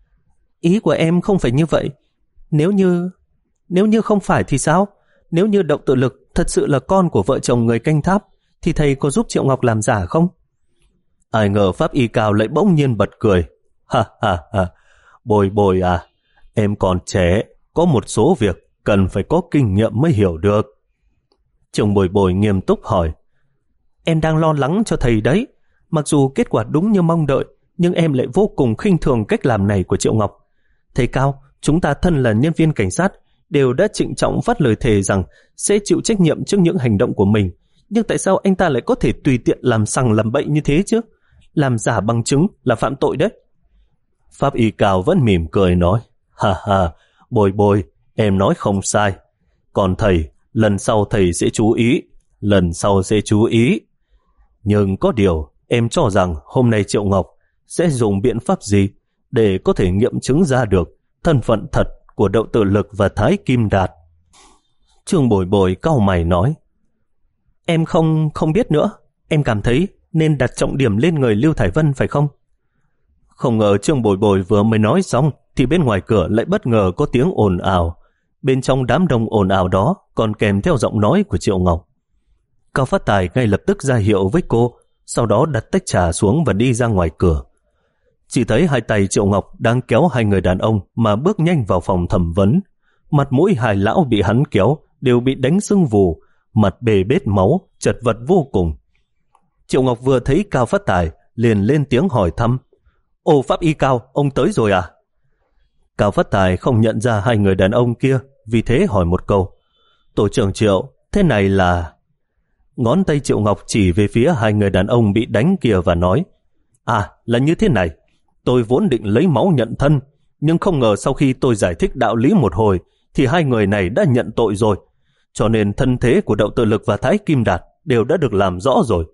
ý của em không phải như vậy. Nếu như... Nếu như không phải thì sao? Nếu như Đậu Tự Lực thật sự là con của vợ chồng người canh tháp, thì thầy có giúp Triệu Ngọc làm giả không? Ai ngờ pháp y Cao lại bỗng nhiên bật cười. Ha ha ha, Bồi Bồi à, em còn trẻ, có một số việc cần phải có kinh nghiệm mới hiểu được. Trương Bồi Bồi nghiêm túc hỏi, em đang lo lắng cho thầy đấy. Mặc dù kết quả đúng như mong đợi, nhưng em lại vô cùng khinh thường cách làm này của Triệu Ngọc. Thầy Cao, chúng ta thân là nhân viên cảnh sát, đều đã trịnh trọng phát lời thề rằng sẽ chịu trách nhiệm trước những hành động của mình. Nhưng tại sao anh ta lại có thể tùy tiện làm sằng làm bậy như thế chứ? Làm giả bằng chứng là phạm tội đấy. Pháp y Cao vẫn mỉm cười nói, ha ha, Bồi Bồi, em nói không sai. Còn thầy, lần sau thầy sẽ chú ý, lần sau sẽ chú ý. Nhưng có điều, em cho rằng hôm nay Triệu Ngọc sẽ dùng biện pháp gì để có thể nghiệm chứng ra được thân phận thật của Đậu Tự Lực và Thái Kim Đạt? Trương Bồi Bồi cau mày nói, em không không biết nữa. Em cảm thấy nên đặt trọng điểm lên người Lưu Thải Vân phải không? Không ngờ Trương Bồi Bồi vừa mới nói xong thì bên ngoài cửa lại bất ngờ có tiếng ồn ào. Bên trong đám đông ồn ào đó còn kèm theo giọng nói của Triệu Ngọc. Cao Phát Tài ngay lập tức ra hiệu với cô, sau đó đặt tách trà xuống và đi ra ngoài cửa. Chỉ thấy hai tay Triệu Ngọc đang kéo hai người đàn ông mà bước nhanh vào phòng thẩm vấn. Mặt mũi hai lão bị hắn kéo đều bị đánh sưng vù, mặt bê bết máu, chật vật vô cùng. Triệu Ngọc vừa thấy Cao Phát Tài liền lên tiếng hỏi thăm, ồ, pháp y Cao, ông tới rồi à? Cao Phát Tài không nhận ra hai người đàn ông kia, vì thế hỏi một câu, tổ trưởng Triệu, thế này là... Ngón tay Triệu Ngọc chỉ về phía hai người đàn ông bị đánh kia và nói, à, là như thế này, tôi vốn định lấy máu nhận thân, nhưng không ngờ sau khi tôi giải thích đạo lý một hồi thì hai người này đã nhận tội rồi, cho nên thân thế của Đậu Tự Lực và Thái Kim Đạt đều đã được làm rõ rồi.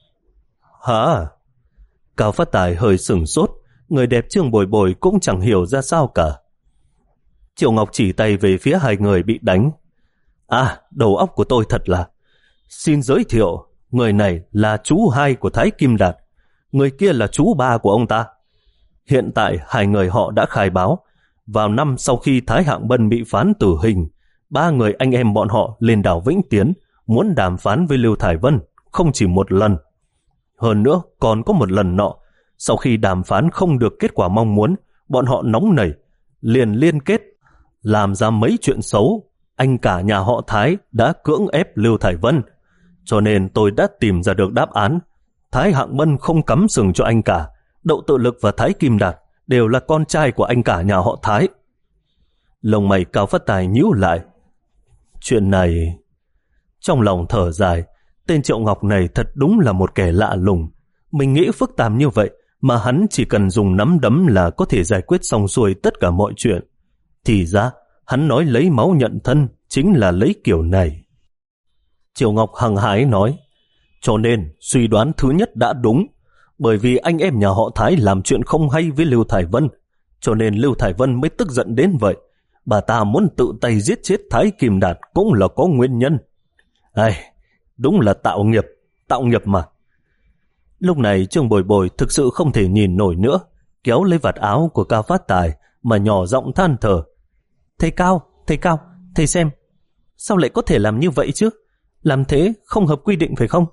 Hả? Cao Phát Tài hơi sửng sốt, người đẹp Trương Bồi Bồi cũng chẳng hiểu ra sao cả. Triệu Ngọc chỉ tay về phía hai người bị đánh. À, đầu óc của tôi thật là... Xin giới thiệu, người này là chú hai của Thái Kim Đạt, người kia là chú ba của ông ta. Hiện tại hai người họ đã khai báo, vào năm sau khi Thái Hạng Bân bị phán tử hình, ba người anh em bọn họ lên đảo Vĩnh Tiến muốn đàm phán với Lưu Thải Vân không chỉ một lần. Hơn nữa còn có một lần nọ, sau khi đàm phán không được kết quả mong muốn, bọn họ nóng nảy, liền liên kết, làm ra mấy chuyện xấu. Anh cả nhà họ Thái đã cưỡng ép Lưu Thải Vân, cho nên tôi đã tìm ra được đáp án. Thái Hạng Bân không cắm sừng cho anh cả, Đậu Tự Lực và Thái Kim Đạt đều là con trai của anh cả nhà họ Thái. Lông mày Cao Phát Tài nhíu lại. Chuyện này... Trong lòng thở dài, tên Triệu Ngọc này thật đúng là một kẻ lạ lùng. Mình nghĩ phức tạp như vậy mà hắn chỉ cần dùng nắm đấm là có thể giải quyết xong xuôi tất cả mọi chuyện. Thì ra hắn nói lấy máu nhận thân chính là lấy kiểu này. Triệu Ngọc hăng hái nói, cho nên suy đoán thứ nhất đã đúng, bởi vì anh em nhà họ Thái làm chuyện không hay với Lưu Thải Vân, cho nên Lưu Thải Vân mới tức giận đến vậy. Bà ta muốn tự tay giết chết Thái Kim Đạt cũng là có nguyên nhân. Ai, đúng là tạo nghiệp, tạo nghiệp mà. Lúc này Trương Bồi Bồi thực sự không thể nhìn nổi nữa, kéo lấy vạt áo của Cao Phát Tài mà nhỏ giọng than thở. Thầy Cao, thầy Cao, thầy xem, sao lại có thể làm như vậy chứ? Làm thế không hợp quy định phải không?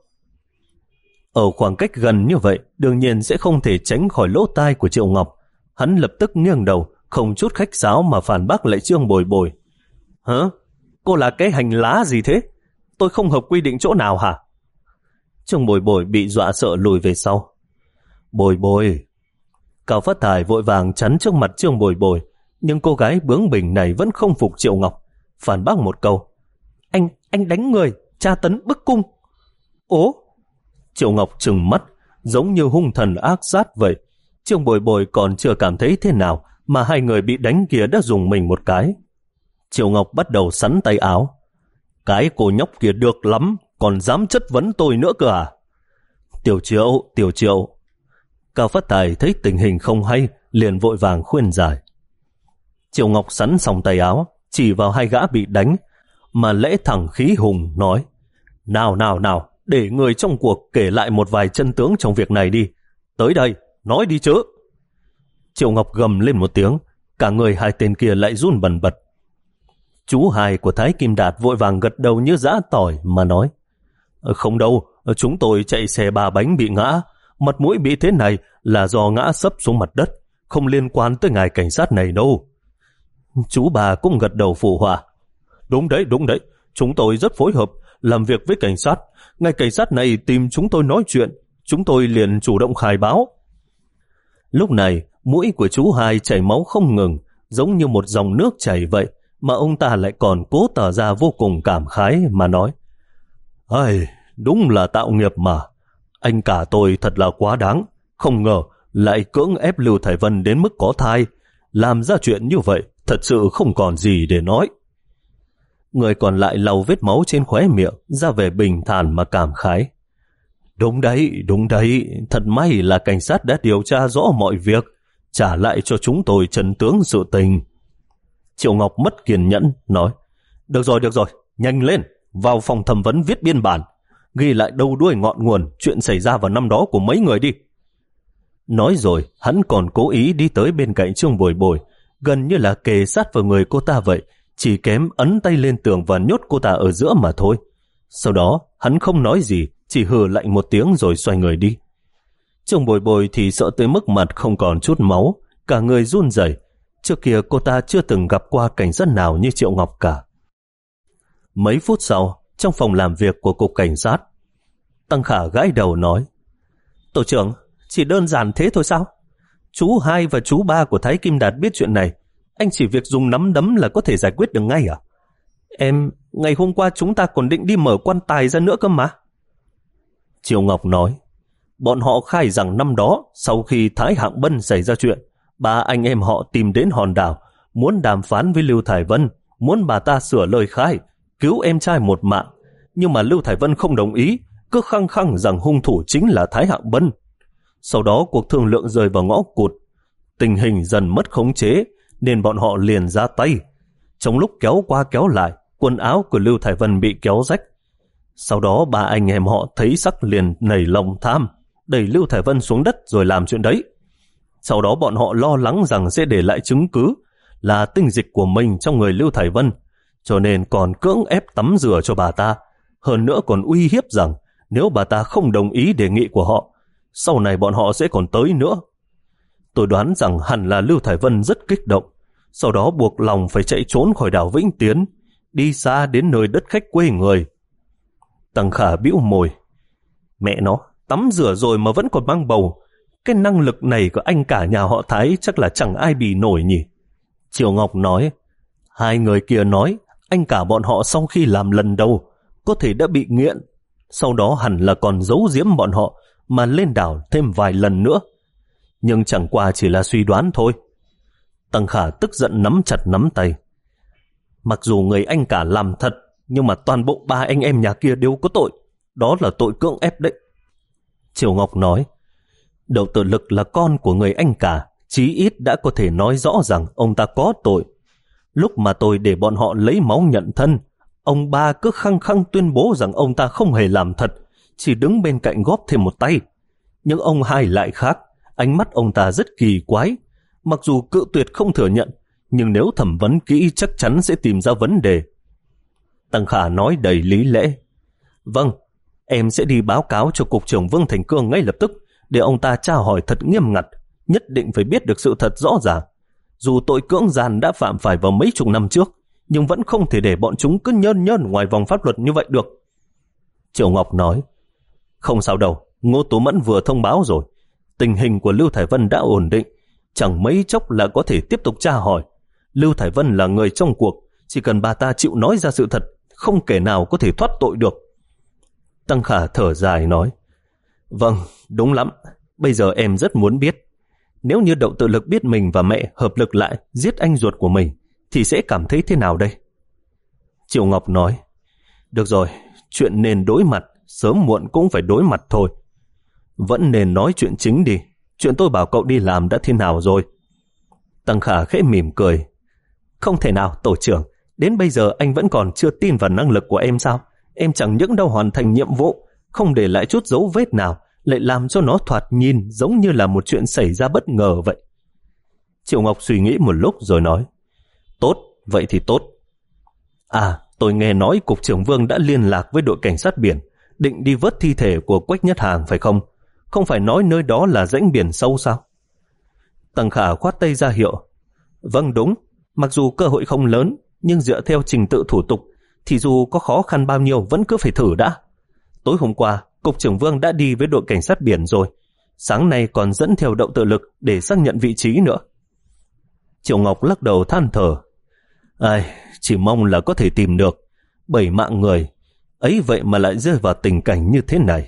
Ở khoảng cách gần như vậy, đương nhiên sẽ không thể tránh khỏi lỗ tai của Triệu Ngọc. Hắn lập tức nghiêng đầu, không chút khách sáo mà phản bác lại Trương Bồi Bồi. Hả? Cô là cái hành lá gì thế? Tôi không hợp quy định chỗ nào hả? Trương Bồi Bồi bị dọa sợ lùi về sau. Bồi Bồi. Cao Phát Tài vội vàng chắn trước mặt Trương Bồi Bồi, nhưng cô gái bướng bỉnh này vẫn không phục Triệu Ngọc, phản bác một câu. Anh, anh đánh người, tra tấn bức cung. Ố? Triệu Ngọc trừng mắt, giống như hung thần ác sát vậy. Trương Bồi Bồi còn chưa cảm thấy thế nào, mà hai người bị đánh kia đã dùng mình một cái. Triệu Ngọc bắt đầu sắn tay áo. Cái cô nhóc kia được lắm, còn dám chất vấn tôi nữa cơ à? Tiểu Triệu, Tiểu Triệu. Cao Phát Tài thấy tình hình không hay, liền vội vàng khuyên giải. Triệu Ngọc sắn xong tay áo, chỉ vào hai gã bị đánh, mà lẽ thẳng khí hùng nói. Nào nào nào, để người trong cuộc kể lại một vài chân tướng trong việc này đi. Tới đây, nói đi chứ. Triệu Ngọc gầm lên một tiếng, cả người hai tên kia lại run bần bật. Chú hai của Thái Kim Đạt vội vàng gật đầu như giã tỏi mà nói. Không đâu, chúng tôi chạy xe ba bánh bị ngã, mặt mũi bị thế này là do ngã sấp xuống mặt đất, không liên quan tới ngài cảnh sát này đâu. Chú bà cũng gật đầu phụ họa. Đúng đấy, đúng đấy, chúng tôi rất phối hợp, làm việc với cảnh sát. Ngài cảnh sát này tìm chúng tôi nói chuyện, chúng tôi liền chủ động khai báo. Lúc này, mũi của chú hai chảy máu không ngừng, giống như một dòng nước chảy vậy, mà ông ta lại còn cố tỏ ra vô cùng cảm khái mà nói. Ai, đúng là tạo nghiệp mà. Anh cả tôi thật là quá đáng, không ngờ lại cưỡng ép Lưu Thải Vân đến mức có thai. Làm ra chuyện như vậy, thật sự không còn gì để nói. Người còn lại lau vết máu trên khóe miệng, ra vẻ bình thản mà cảm khái. Đúng đấy, đúng đấy, thật may là cảnh sát đã điều tra rõ mọi việc, trả lại cho chúng tôi chân tướng sự tình. Triệu Ngọc mất kiên nhẫn, nói. Được rồi, được rồi, nhanh lên, vào phòng thẩm vấn viết biên bản, ghi lại đầu đuôi ngọn nguồn chuyện xảy ra vào năm đó của mấy người đi. Nói rồi, hắn còn cố ý đi tới bên cạnh Trương Bồi Bồi, gần như là kề sát vào người cô ta vậy, chỉ kém ấn tay lên tường và nhốt cô ta ở giữa mà thôi. Sau đó, hắn không nói gì, chỉ hừ lạnh một tiếng rồi xoay người đi. Trương Bồi Bồi thì sợ tới mức mặt không còn chút máu, cả người run rẩy. Trước kia cô ta chưa từng gặp qua cảnh sát nào như Triệu Ngọc cả. Mấy phút sau, trong phòng làm việc của cục cảnh sát, Tăng Khả gãi đầu nói. Tổ trưởng, chỉ đơn giản thế thôi sao? Chú hai và chú ba của Thái Kim Đạt biết chuyện này, anh chỉ việc dùng nắm đấm là có thể giải quyết được ngay à? Em, ngày hôm qua chúng ta còn định đi mở quan tài ra nữa cơ mà. Triệu Ngọc nói. Bọn họ khai rằng năm đó, sau khi Thái Hạng Bân xảy ra chuyện, ba anh em họ tìm đến hòn đảo, muốn đàm phán với Lưu Thải Vân, muốn bà ta sửa lời khai, cứu em trai một mạng. Nhưng mà Lưu Thải Vân không đồng ý, cứ khăng khăng rằng hung thủ chính là Thái Hạng Bân. Sau đó cuộc thương lượng rơi vào ngõ cụt, tình hình dần mất khống chế, nên bọn họ liền ra tay. Trong lúc kéo qua kéo lại, quần áo của Lưu Thải Vân bị kéo rách. Sau đó ba anh em họ thấy sắc liền nảy lòng tham, đẩy Lưu Thải Vân xuống đất rồi làm chuyện đấy. Sau đó bọn họ lo lắng rằng sẽ để lại chứng cứ là tinh dịch của mình trong người Lưu Thải Vân, cho nên còn cưỡng ép tắm rửa cho bà ta. Hơn nữa còn uy hiếp rằng nếu bà ta không đồng ý đề nghị của họ, sau này bọn họ sẽ còn tới nữa. Tôi đoán rằng hẳn là Lưu Thải Vân rất kích động, sau đó buộc lòng phải chạy trốn khỏi đảo Vĩnh Tiến, đi xa đến nơi đất khách quê người. Tăng Khả bĩu môi. Mẹ nó, tắm rửa rồi mà vẫn còn mang bầu. Cái năng lực này của anh cả nhà họ Thái chắc là chẳng ai bì nổi nhỉ. Triệu Ngọc nói. Hai người kia nói anh cả bọn họ sau khi làm lần đầu có thể đã bị nghiện, sau đó hẳn là còn giấu giếm bọn họ mà lên đảo thêm vài lần nữa. Nhưng chẳng qua chỉ là suy đoán thôi. Tăng Khả tức giận nắm chặt nắm tay. Mặc dù người anh cả làm thật, nhưng mà toàn bộ ba anh em nhà kia đều có tội. Đó là tội cưỡng ép đấy. Triệu Ngọc nói. Đậu Tự Lực là con của người anh cả, chí ít đã có thể nói rõ rằng ông ta có tội. Lúc mà tôi để bọn họ lấy máu nhận thân, ông ba cứ khăng khăng tuyên bố rằng ông ta không hề làm thật, chỉ đứng bên cạnh góp thêm một tay. Nhưng ông hai lại khác, ánh mắt ông ta rất kỳ quái. Mặc dù cự tuyệt không thừa nhận, nhưng nếu thẩm vấn kỹ chắc chắn sẽ tìm ra vấn đề. Tăng Khả nói đầy lý lẽ. Vâng, em sẽ đi báo cáo cho Cục trưởng Vương Thành Cương ngay lập tức, để ông ta tra hỏi thật nghiêm ngặt, nhất định phải biết được sự thật rõ ràng. Dù tội cưỡng gian đã phạm phải vào mấy chục năm trước, nhưng vẫn không thể để bọn chúng cứ nhơn nhơn ngoài vòng pháp luật như vậy được. Triệu Ngọc nói, không sao đâu, Ngô Tú Mẫn vừa thông báo rồi, tình hình của Lưu Thải Vân đã ổn định, chẳng mấy chốc là có thể tiếp tục tra hỏi. Lưu Thải Vân là người trong cuộc, chỉ cần bà ta chịu nói ra sự thật, không kẻ nào có thể thoát tội được. Tăng Khả thở dài nói, vâng, đúng lắm, bây giờ em rất muốn biết, nếu như Đậu Tự Lực biết mình và mẹ hợp lực lại giết anh ruột của mình, thì sẽ cảm thấy thế nào đây? Triệu Ngọc nói, được rồi, chuyện nên đối mặt, sớm muộn cũng phải đối mặt thôi. Vẫn nên nói chuyện chính đi, chuyện tôi bảo cậu đi làm đã thế nào rồi? Tăng Khả khẽ mỉm cười, không thể nào tổ trưởng, đến bây giờ anh vẫn còn chưa tin vào năng lực của em sao? Em chẳng những đâu hoàn thành nhiệm vụ, không để lại chút dấu vết nào, lại làm cho nó thoạt nhìn giống như là một chuyện xảy ra bất ngờ vậy. Triệu Ngọc suy nghĩ một lúc rồi nói, tốt, vậy thì tốt. À, tôi nghe nói Cục trưởng Vương đã liên lạc với đội cảnh sát biển, định đi vớt thi thể của Quách Nhất Hàng phải không? Không phải nói nơi đó là rãnh biển sâu sao? Tăng Khả khoát tay ra hiệu, vâng đúng, mặc dù cơ hội không lớn, nhưng dựa theo trình tự thủ tục, thì dù có khó khăn bao nhiêu vẫn cứ phải thử đã. Tối hôm qua, Cục trưởng Vương đã đi với đội cảnh sát biển rồi, sáng nay còn dẫn theo Đậu Tự Lực để xác nhận vị trí nữa. Triệu Ngọc lắc đầu than thở, ai, chỉ mong là có thể tìm được, bảy mạng người, ấy vậy mà lại rơi vào tình cảnh như thế này.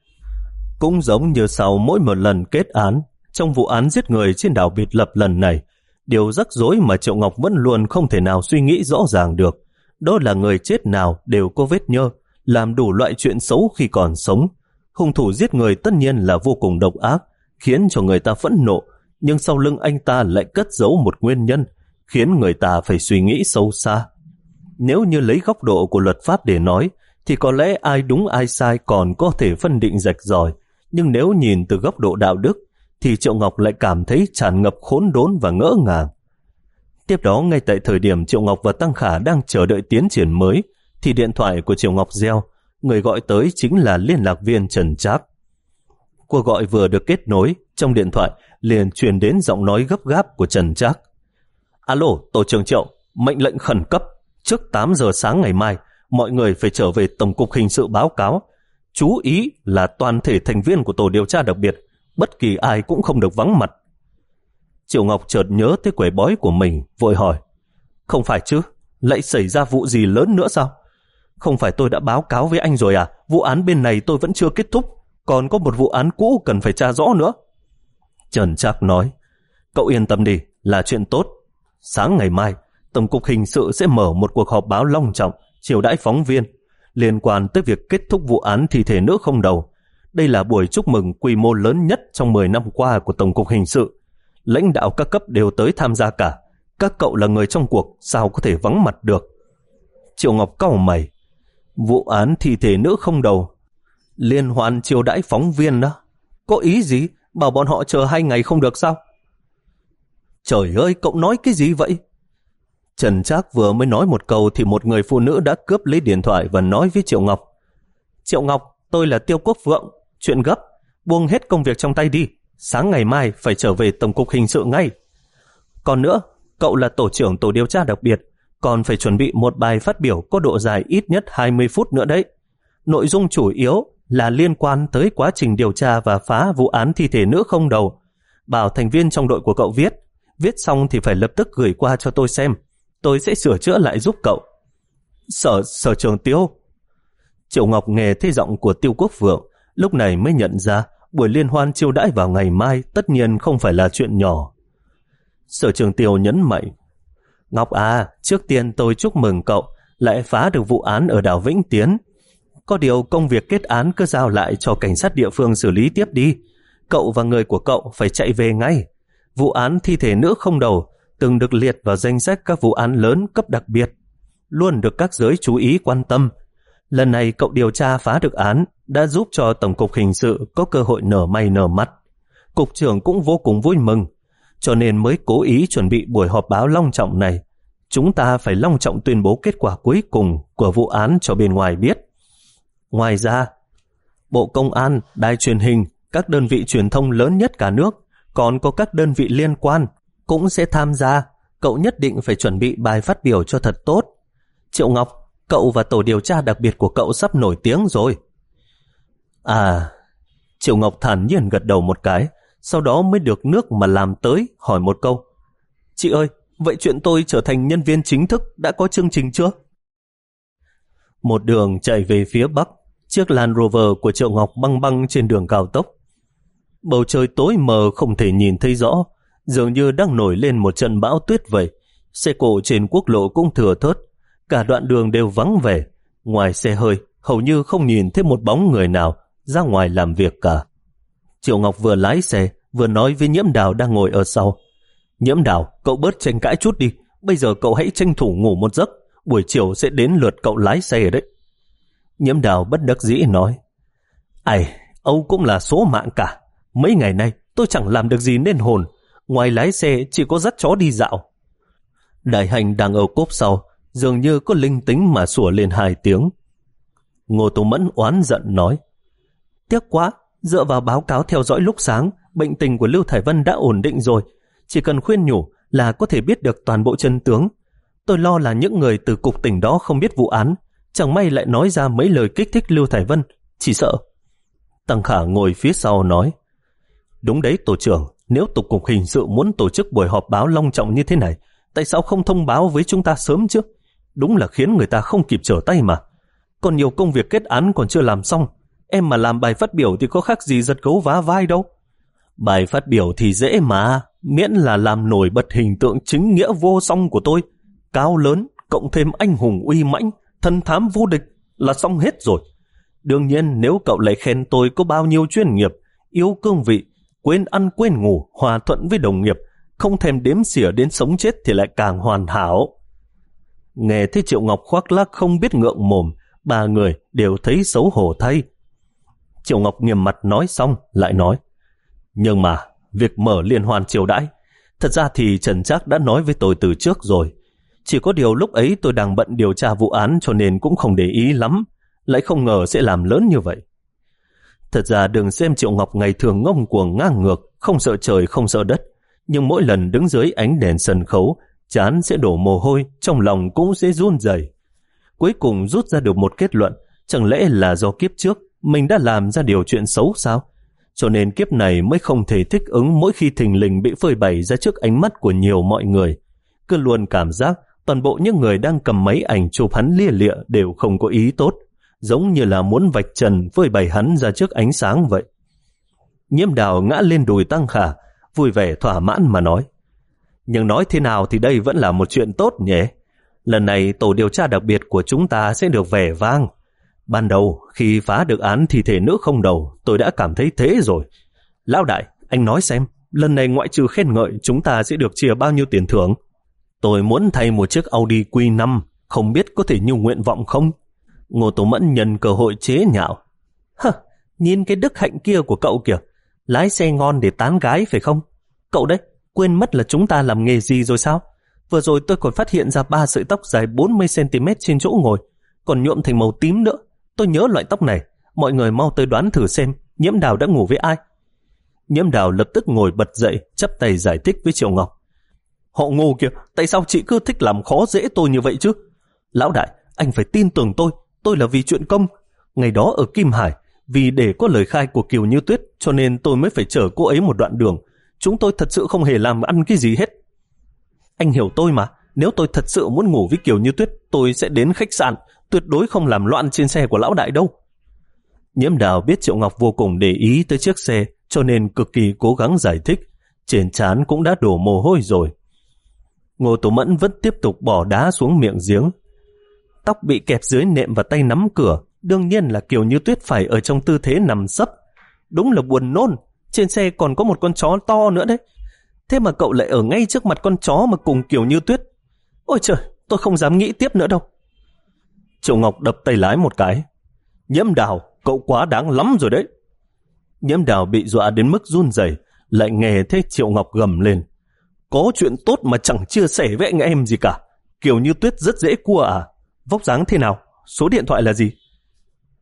Cũng giống như sau mỗi một lần kết án, trong vụ án giết người trên đảo Biệt Lập lần này, điều rắc rối mà Triệu Ngọc vẫn luôn không thể nào suy nghĩ rõ ràng được, đó là người chết nào đều có vết nhơ, làm đủ loại chuyện xấu khi còn sống. Hung thủ giết người tất nhiên là vô cùng độc ác, khiến cho người ta phẫn nộ, nhưng sau lưng anh ta lại cất giấu một nguyên nhân, khiến người ta phải suy nghĩ sâu xa. Nếu như lấy góc độ của luật pháp để nói, thì có lẽ ai đúng ai sai còn có thể phân định rạch ròi, nhưng nếu nhìn từ góc độ đạo đức, thì Triệu Ngọc lại cảm thấy tràn ngập khốn đốn và ngỡ ngàng. Tiếp đó, ngay tại thời điểm Triệu Ngọc và Tăng Khả đang chờ đợi tiến triển mới, thì điện thoại của Triệu Ngọc reo, người gọi tới chính là liên lạc viên Trần Trác. Cuộc gọi vừa được kết nối, trong điện thoại liền truyền đến giọng nói gấp gáp của Trần Trác. Alo, Tổ trưởng Triệu, mệnh lệnh khẩn cấp, trước tám giờ sáng ngày mai, mọi người phải trở về Tổng cục Hình sự báo cáo. Chú ý là toàn thể thành viên của tổ điều tra đặc biệt, bất kỳ ai cũng không được vắng mặt. Triệu Ngọc chợt nhớ tới quẻ bói của mình, vội hỏi, không phải chứ, lại xảy ra vụ gì lớn nữa sao? Không phải tôi đã báo cáo với anh rồi à, vụ án bên này tôi vẫn chưa kết thúc, còn có một vụ án cũ cần phải tra rõ nữa. Trần Trác nói, cậu yên tâm đi, là chuyện tốt. Sáng ngày mai, Tổng cục Hình sự sẽ mở một cuộc họp báo long trọng, chiêu đãi phóng viên, liên quan tới việc kết thúc vụ án thi thể nữ không đầu. Đây là buổi chúc mừng quy mô lớn nhất trong mười năm qua của Tổng cục Hình sự. Lãnh đạo các cấp đều tới tham gia cả. Các cậu là người trong cuộc, sao có thể vắng mặt được? Triệu Ngọc cau mày, vụ án thi thể nữ không đầu, liên hoan chiêu đãi phóng viên đó, có ý gì? Bảo bọn họ chờ hai ngày không được sao? Trời ơi, cậu nói cái gì vậy? Trần Trác vừa mới nói một câu thì một người phụ nữ đã cướp lấy điện thoại và nói với Triệu Ngọc, Triệu Ngọc, tôi là Tiêu Quốc Vượng, chuyện gấp, buông hết công việc trong tay đi, sáng ngày mai phải trở về Tổng cục Hình sự ngay. Còn nữa, cậu là tổ trưởng tổ điều tra đặc biệt, còn phải chuẩn bị một bài phát biểu có độ dài ít nhất hai mươi phút nữa đấy. Nội dung chủ yếu là liên quan tới quá trình điều tra và phá vụ án thi thể nữ không đầu. Bảo thành viên trong đội của cậu viết, viết xong thì phải lập tức gửi qua cho tôi xem, tôi sẽ sửa chữa lại giúp cậu. Sở, sở trưởng Tiêu. Triệu Ngọc nghe thấy giọng của Tiêu Quốc Vượng, lúc này mới nhận ra buổi liên hoan chiêu đãi vào ngày mai tất nhiên không phải là chuyện nhỏ. Sở trưởng Tiêu nhấn mạnh, Ngọc à, trước tiên tôi chúc mừng cậu lại phá được vụ án ở đảo Vĩnh Tiến. Có điều công việc kết án cứ giao lại cho cảnh sát địa phương xử lý tiếp đi. Cậu và người của cậu phải chạy về ngay. Vụ án thi thể nữ không đầu từng được liệt vào danh sách các vụ án lớn cấp đặc biệt, luôn được các giới chú ý quan tâm. Lần này cậu điều tra phá được án đã giúp cho Tổng cục Hình sự có cơ hội nở mày nở mắt. Cục trưởng cũng vô cùng vui mừng, cho nên mới cố ý chuẩn bị buổi họp báo long trọng này. Chúng ta phải long trọng tuyên bố kết quả cuối cùng của vụ án cho bên ngoài biết. Ngoài ra, Bộ Công an, đài truyền hình, các đơn vị truyền thông lớn nhất cả nước, còn có các đơn vị liên quan cũng sẽ tham gia. Cậu nhất định phải chuẩn bị bài phát biểu cho thật tốt. Triệu Ngọc, cậu và tổ điều tra đặc biệt của cậu sắp nổi tiếng rồi. À, Triệu Ngọc thản nhiên gật đầu một cái, sau đó mới được nước mà làm tới, hỏi một câu. Chị ơi, vậy chuyện tôi trở thành nhân viên chính thức đã có chương trình chưa? Một đường chạy về phía bắc, chiếc Land Rover của Triệu Ngọc băng băng trên đường cao tốc. Bầu trời tối mờ không thể nhìn thấy rõ, dường như đang nổi lên một trận bão tuyết vậy. Xe cộ trên quốc lộ cũng thừa thớt, cả đoạn đường đều vắng vẻ. Ngoài xe hơi, hầu như không nhìn thấy một bóng người nào ra ngoài làm việc cả. Triệu Ngọc vừa lái xe, vừa nói với Nhiễm Đào đang ngồi ở sau. Nhiễm Đào, cậu bớt tranh cãi chút đi. Bây giờ cậu hãy tranh thủ ngủ một giấc, buổi chiều sẽ đến lượt cậu lái xe đấy. Nhiễm Đào bất đắc dĩ nói. Ai, Âu cũng là số mạng cả. Mấy ngày nay tôi chẳng làm được gì nên hồn, ngoài lái xe chỉ có dắt chó đi dạo. Đại Hành đang ở cốp sau, dường như có linh tính mà sủa lên hai tiếng. Ngô Tú Mẫn oán giận nói. Tiếc quá, dựa vào báo cáo theo dõi lúc sáng, bệnh tình của Lưu Thải Vân đã ổn định rồi. Chỉ cần khuyên nhủ là có thể biết được toàn bộ chân tướng. Tôi lo là những người từ cục tỉnh đó không biết vụ án, chẳng may lại nói ra mấy lời kích thích Lưu Thải Vân, chỉ sợ. Tăng Khả ngồi phía sau nói. Đúng đấy tổ trưởng, nếu Tổng cục Hình sự muốn tổ chức buổi họp báo long trọng như thế này, tại sao không thông báo với chúng ta sớm chứ? Đúng là khiến người ta không kịp trở tay mà. Còn nhiều công việc kết án còn chưa làm xong, em mà làm bài phát biểu thì có khác gì giật gấu vá vai đâu. Bài phát biểu thì dễ mà, miễn là làm nổi bật hình tượng chính nghĩa vô song của tôi, cao lớn, cộng thêm anh hùng uy mãnh, thân thám vô địch là xong hết rồi. Đương nhiên nếu cậu lại khen tôi có bao nhiêu chuyên nghiệp, yêu cương vị, quên ăn quên ngủ, hòa thuận với đồng nghiệp, không thèm đếm xỉa đến sống chết thì lại càng hoàn hảo. Nghe thấy Triệu Ngọc khoác lác không biết ngượng mồm, ba người đều thấy xấu hổ thay. Triệu Ngọc nghiêm mặt nói xong lại nói. Nhưng mà việc mở liên hoan triều đãi, thật ra thì Trần Trác đã nói với tôi từ trước rồi. Chỉ có điều lúc ấy tôi đang bận điều tra vụ án cho nên cũng không để ý lắm, lại không ngờ sẽ làm lớn như vậy. Thật ra đừng xem Triệu Ngọc ngày thường ngông cuồng ngang ngược, không sợ trời không sợ đất, nhưng mỗi lần đứng dưới ánh đèn sân khấu, trán sẽ đổ mồ hôi, trong lòng cũng sẽ run rẩy. Cuối cùng rút ra được một kết luận, chẳng lẽ là do kiếp trước mình đã làm ra điều chuyện xấu sao? Cho nên kiếp này mới không thể thích ứng mỗi khi thình lình bị phơi bày ra trước ánh mắt của nhiều mọi người. Cứ luôn cảm giác toàn bộ những người đang cầm máy ảnh chụp hắn lia lịa đều không có ý tốt, giống như là muốn vạch trần phơi bày hắn ra trước ánh sáng vậy. Nhiễm Đào ngã lên đùi Tăng Khả, vui vẻ thỏa mãn mà nói. Nhưng nói thế nào thì đây vẫn là một chuyện tốt nhỉ. Lần này tổ điều tra đặc biệt của chúng ta sẽ được vẻ vang. Ban đầu khi phá được án thi thể nữ không đầu, tôi đã cảm thấy thế rồi. Lão đại, anh nói xem, lần này ngoại trừ khen ngợi chúng ta sẽ được chia bao nhiêu tiền thưởng? Tôi muốn thay một chiếc Audi Q năm, không biết có thể như nguyện vọng không? Ngô Tố Mẫn nhân cơ hội chế nhạo. Hơ, nhìn cái đức hạnh kia của cậu kìa, lái xe ngon để tán gái phải không? Cậu đấy, quên mất là chúng ta làm nghề gì rồi sao? Vừa rồi tôi còn phát hiện ra ba sợi tóc dài bốn mươi xăng ti mét trên chỗ ngồi, còn nhuộm thành màu tím nữa. Tôi nhớ loại tóc này, mọi người mau tới đoán thử xem Nhiễm Đào đã ngủ với ai. Nhiễm Đào lập tức ngồi bật dậy, chắp tay giải thích với Triệu Ngọc. Họ ngu kìa, tại sao chị cứ thích làm khó dễ tôi như vậy chứ? Lão đại, anh phải tin tưởng tôi, tôi là vì chuyện công. Ngày đó ở Kim Hải, vì để có lời khai của Kiều Như Tuyết cho nên tôi mới phải chở cô ấy một đoạn đường. Chúng tôi thật sự không hề làm ăn cái gì hết. Anh hiểu tôi mà, nếu tôi thật sự muốn ngủ với Kiều Như Tuyết, tôi sẽ đến khách sạn, tuyệt đối không làm loạn trên xe của lão đại đâu. Nhiễm Đào biết Triệu Ngọc vô cùng để ý tới chiếc xe, cho nên cực kỳ cố gắng giải thích. Trên trán cũng đã đổ mồ hôi rồi. Ngô Tố Mẫn vẫn tiếp tục bỏ đá xuống miệng giếng. Tóc bị kẹp dưới nệm và tay nắm cửa, đương nhiên là Kiều Như Tuyết phải ở trong tư thế nằm sấp. Đúng là buồn nôn, trên xe còn có một con chó to nữa đấy. Thế mà cậu lại ở ngay trước mặt con chó mà cùng Kiều Như Tuyết. Ôi trời, tôi không dám nghĩ tiếp nữa đâu. Triệu Ngọc đập tay lái một cái. Nhiễm Đào, cậu quá đáng lắm rồi đấy. Nhiễm Đào bị dọa đến mức run rẩy, lại nghe thấy Triệu Ngọc gầm lên. Có chuyện tốt mà chẳng chia sẻ với anh em gì cả. Kiều Như Tuyết rất dễ cua à? Vóc dáng thế nào? Số điện thoại là gì?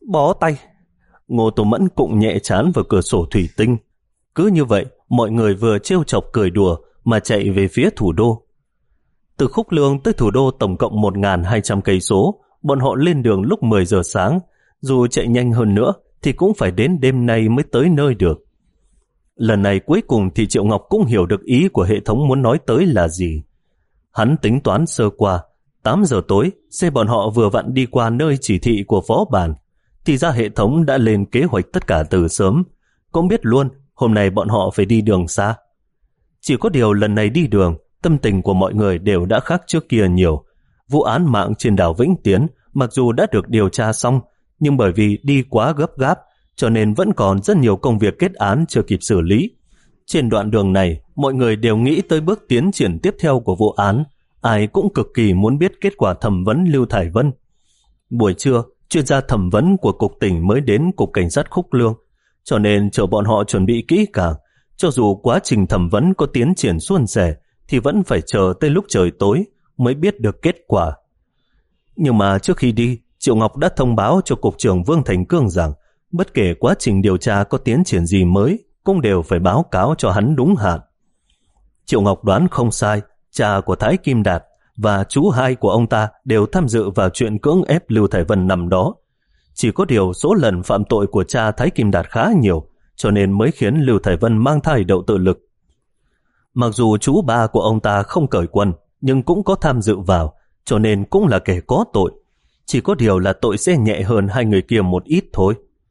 Bó tay. Ngô Tô Mẫn cụng nhẹ trán vào cửa sổ thủy tinh. Cứ như vậy, mọi người vừa trêu chọc cười đùa mà chạy về phía thủ đô. Từ Khúc Lương tới thủ đô tổng cộng một nghìn hai trăm cây số, bọn họ lên đường lúc mười giờ sáng, dù chạy nhanh hơn nữa thì cũng phải đến đêm nay mới tới nơi được. Lần này cuối cùng thì Triệu Ngọc cũng hiểu được ý của hệ thống muốn nói tới là gì. Hắn tính toán sơ qua, tám giờ tối, xe bọn họ vừa vặn đi qua nơi chỉ thị của phó bản, thì ra hệ thống đã lên kế hoạch tất cả từ sớm, cũng biết luôn hôm nay bọn họ phải đi đường xa. Chỉ có điều lần này đi đường, tâm tình của mọi người đều đã khác trước kia nhiều. Vụ án mạng trên đảo Vĩnh Tiến mặc dù đã được điều tra xong, nhưng bởi vì đi quá gấp gáp, cho nên vẫn còn rất nhiều công việc kết án chưa kịp xử lý. Trên đoạn đường này, mọi người đều nghĩ tới bước tiến triển tiếp theo của vụ án, ai cũng cực kỳ muốn biết kết quả thẩm vấn Lưu Thải Vân. Buổi trưa, chuyên gia thẩm vấn của cục tỉnh mới đến cục cảnh sát Khúc Lương, cho nên chờ bọn họ chuẩn bị kỹ càng. Cho dù quá trình thẩm vấn có tiến triển suôn sẻ, thì vẫn phải chờ tới lúc trời tối mới biết được kết quả. Nhưng mà trước khi đi, Triệu Ngọc đã thông báo cho cục trưởng Vương Thành Cương rằng bất kể quá trình điều tra có tiến triển gì mới, cũng đều phải báo cáo cho hắn đúng hạn. Triệu Ngọc đoán không sai, cha của Thái Kim Đạt và chú hai của ông ta đều tham dự vào chuyện cưỡng ép Lưu Thải Vân năm đó. Chỉ có điều số lần phạm tội của cha Thái Kim Đạt khá nhiều, cho nên mới khiến Lưu Thải Vân mang thai đậu tự lực. Mặc dù chú ba của ông ta không cởi quần, nhưng cũng có tham dự vào, cho nên cũng là kẻ có tội. Chỉ có điều là tội sẽ nhẹ hơn hai người kia một ít thôi.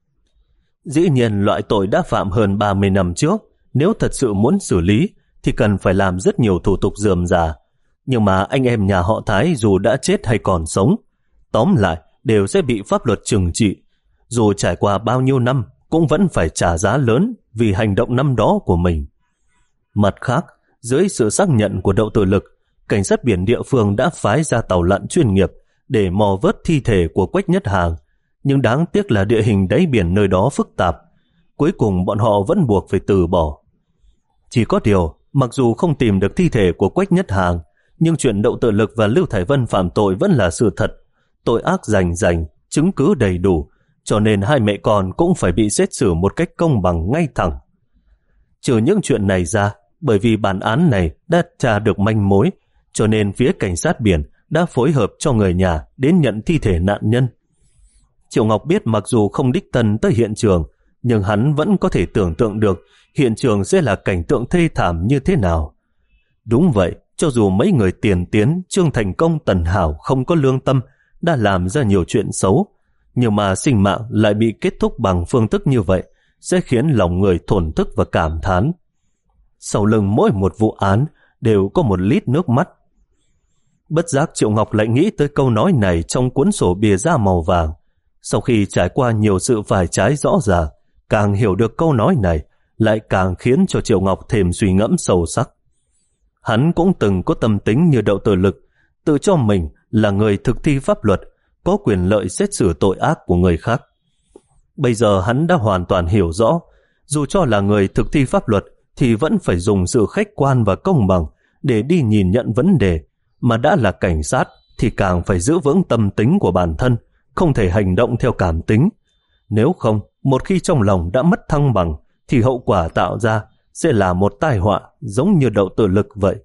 Dĩ nhiên loại tội đã phạm hơn ba mươi năm trước, nếu thật sự muốn xử lý thì cần phải làm rất nhiều thủ tục rườm rà. Nhưng mà anh em nhà họ Thái dù đã chết hay còn sống, tóm lại đều sẽ bị pháp luật trừng trị. Dù trải qua bao nhiêu năm cũng vẫn phải trả giá lớn vì hành động năm đó của mình. Mặt khác, dưới sự xác nhận của đậu tự lực, cảnh sát biển địa phương đã phái ra tàu lặn chuyên nghiệp để mò vớt thi thể của Quách Nhất Hàng. Nhưng đáng tiếc là địa hình đáy biển nơi đó phức tạp. Cuối cùng bọn họ vẫn buộc phải từ bỏ. Chỉ có điều, mặc dù không tìm được thi thể của Quách Nhất Hàng, nhưng chuyện đậu tự lực và Lưu Thải Vân phạm tội vẫn là sự thật. Tội ác rành rành, chứng cứ đầy đủ, cho nên hai mẹ con cũng phải bị xét xử một cách công bằng ngay thẳng. Trừ những chuyện này ra, bởi vì bản án này đã tra được manh mối, cho nên phía cảnh sát biển đã phối hợp cho người nhà đến nhận thi thể nạn nhân. Triệu Ngọc biết mặc dù không đích thân tới hiện trường, nhưng hắn vẫn có thể tưởng tượng được hiện trường sẽ là cảnh tượng thê thảm như thế nào. Đúng vậy, cho dù mấy người tiền tiến, Trương Thành Công, Tần Hảo không có lương tâm, đã làm ra nhiều chuyện xấu, nhưng mà sinh mạng lại bị kết thúc bằng phương thức như vậy, sẽ khiến lòng người thổn thức và cảm thán. Sau lưng mỗi một vụ án đều có một lít nước mắt. Bất giác Triệu Ngọc lại nghĩ tới câu nói này trong cuốn sổ bìa da màu vàng. Sau khi trải qua nhiều sự phải trái rõ ràng, càng hiểu được câu nói này, lại càng khiến cho Triệu Ngọc thêm suy ngẫm sâu sắc. Hắn cũng từng có tâm tính như đậu tự lực, tự cho mình là người thực thi pháp luật, có quyền lợi xét xử tội ác của người khác. Bây giờ hắn đã hoàn toàn hiểu rõ, dù cho là người thực thi pháp luật thì vẫn phải dùng sự khách quan và công bằng để đi nhìn nhận vấn đề, mà đã là cảnh sát thì càng phải giữ vững tâm tính của bản thân, không thể hành động theo cảm tính. Nếu không, một khi trong lòng đã mất thăng bằng thì hậu quả tạo ra sẽ là một tai họa giống như đậu tự lực vậy.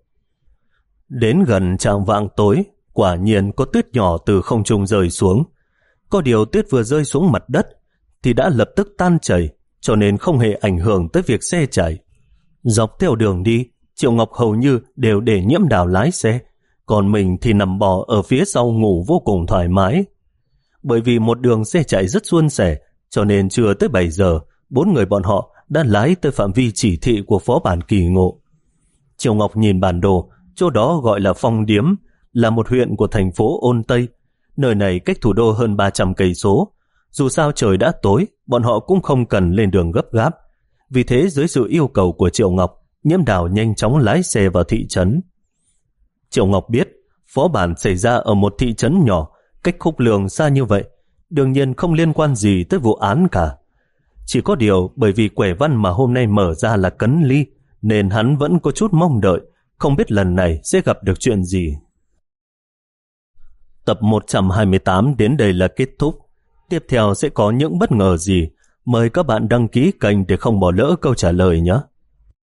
Đến gần chạng vạng tối, quả nhiên có tuyết nhỏ từ không trung rơi xuống. Có điều tuyết vừa rơi xuống mặt đất thì đã lập tức tan chảy, cho nên không hề ảnh hưởng tới việc xe chạy. Dọc theo đường đi, Triệu Ngọc hầu như đều để Nhiễm Đào lái xe, còn mình thì nằm bò ở phía sau ngủ vô cùng thoải mái. Bởi vì một đường xe chạy rất suôn sẻ, cho nên chưa tới bảy giờ, bốn người bọn họ đã lái tới phạm vi chỉ thị của phó bản Kỳ Ngộ. Triệu Ngọc nhìn bản đồ, chỗ đó gọi là Phong Điếm, là một huyện của thành phố Ôn Tây. Nơi này cách thủ đô hơn ba trăm cây số. Dù sao trời đã tối, bọn họ cũng không cần lên đường gấp gáp. Vì thế dưới sự yêu cầu của Triệu Ngọc, Nhiễm Đào nhanh chóng lái xe vào thị trấn. Triệu Ngọc biết phó bản xảy ra ở một thị trấn nhỏ, cách Khúc Lương xa như vậy, đương nhiên không liên quan gì tới vụ án cả. Chỉ có điều bởi vì quẻ văn mà hôm nay mở ra là Cấn Ly, nên hắn vẫn có chút mong đợi, không biết lần này sẽ gặp được chuyện gì. Tập một trăm hai mươi tám đến đây là kết thúc. tiếp theo sẽ có những bất ngờ gì. Mời các bạn đăng ký kênh để không bỏ lỡ câu trả lời nhé.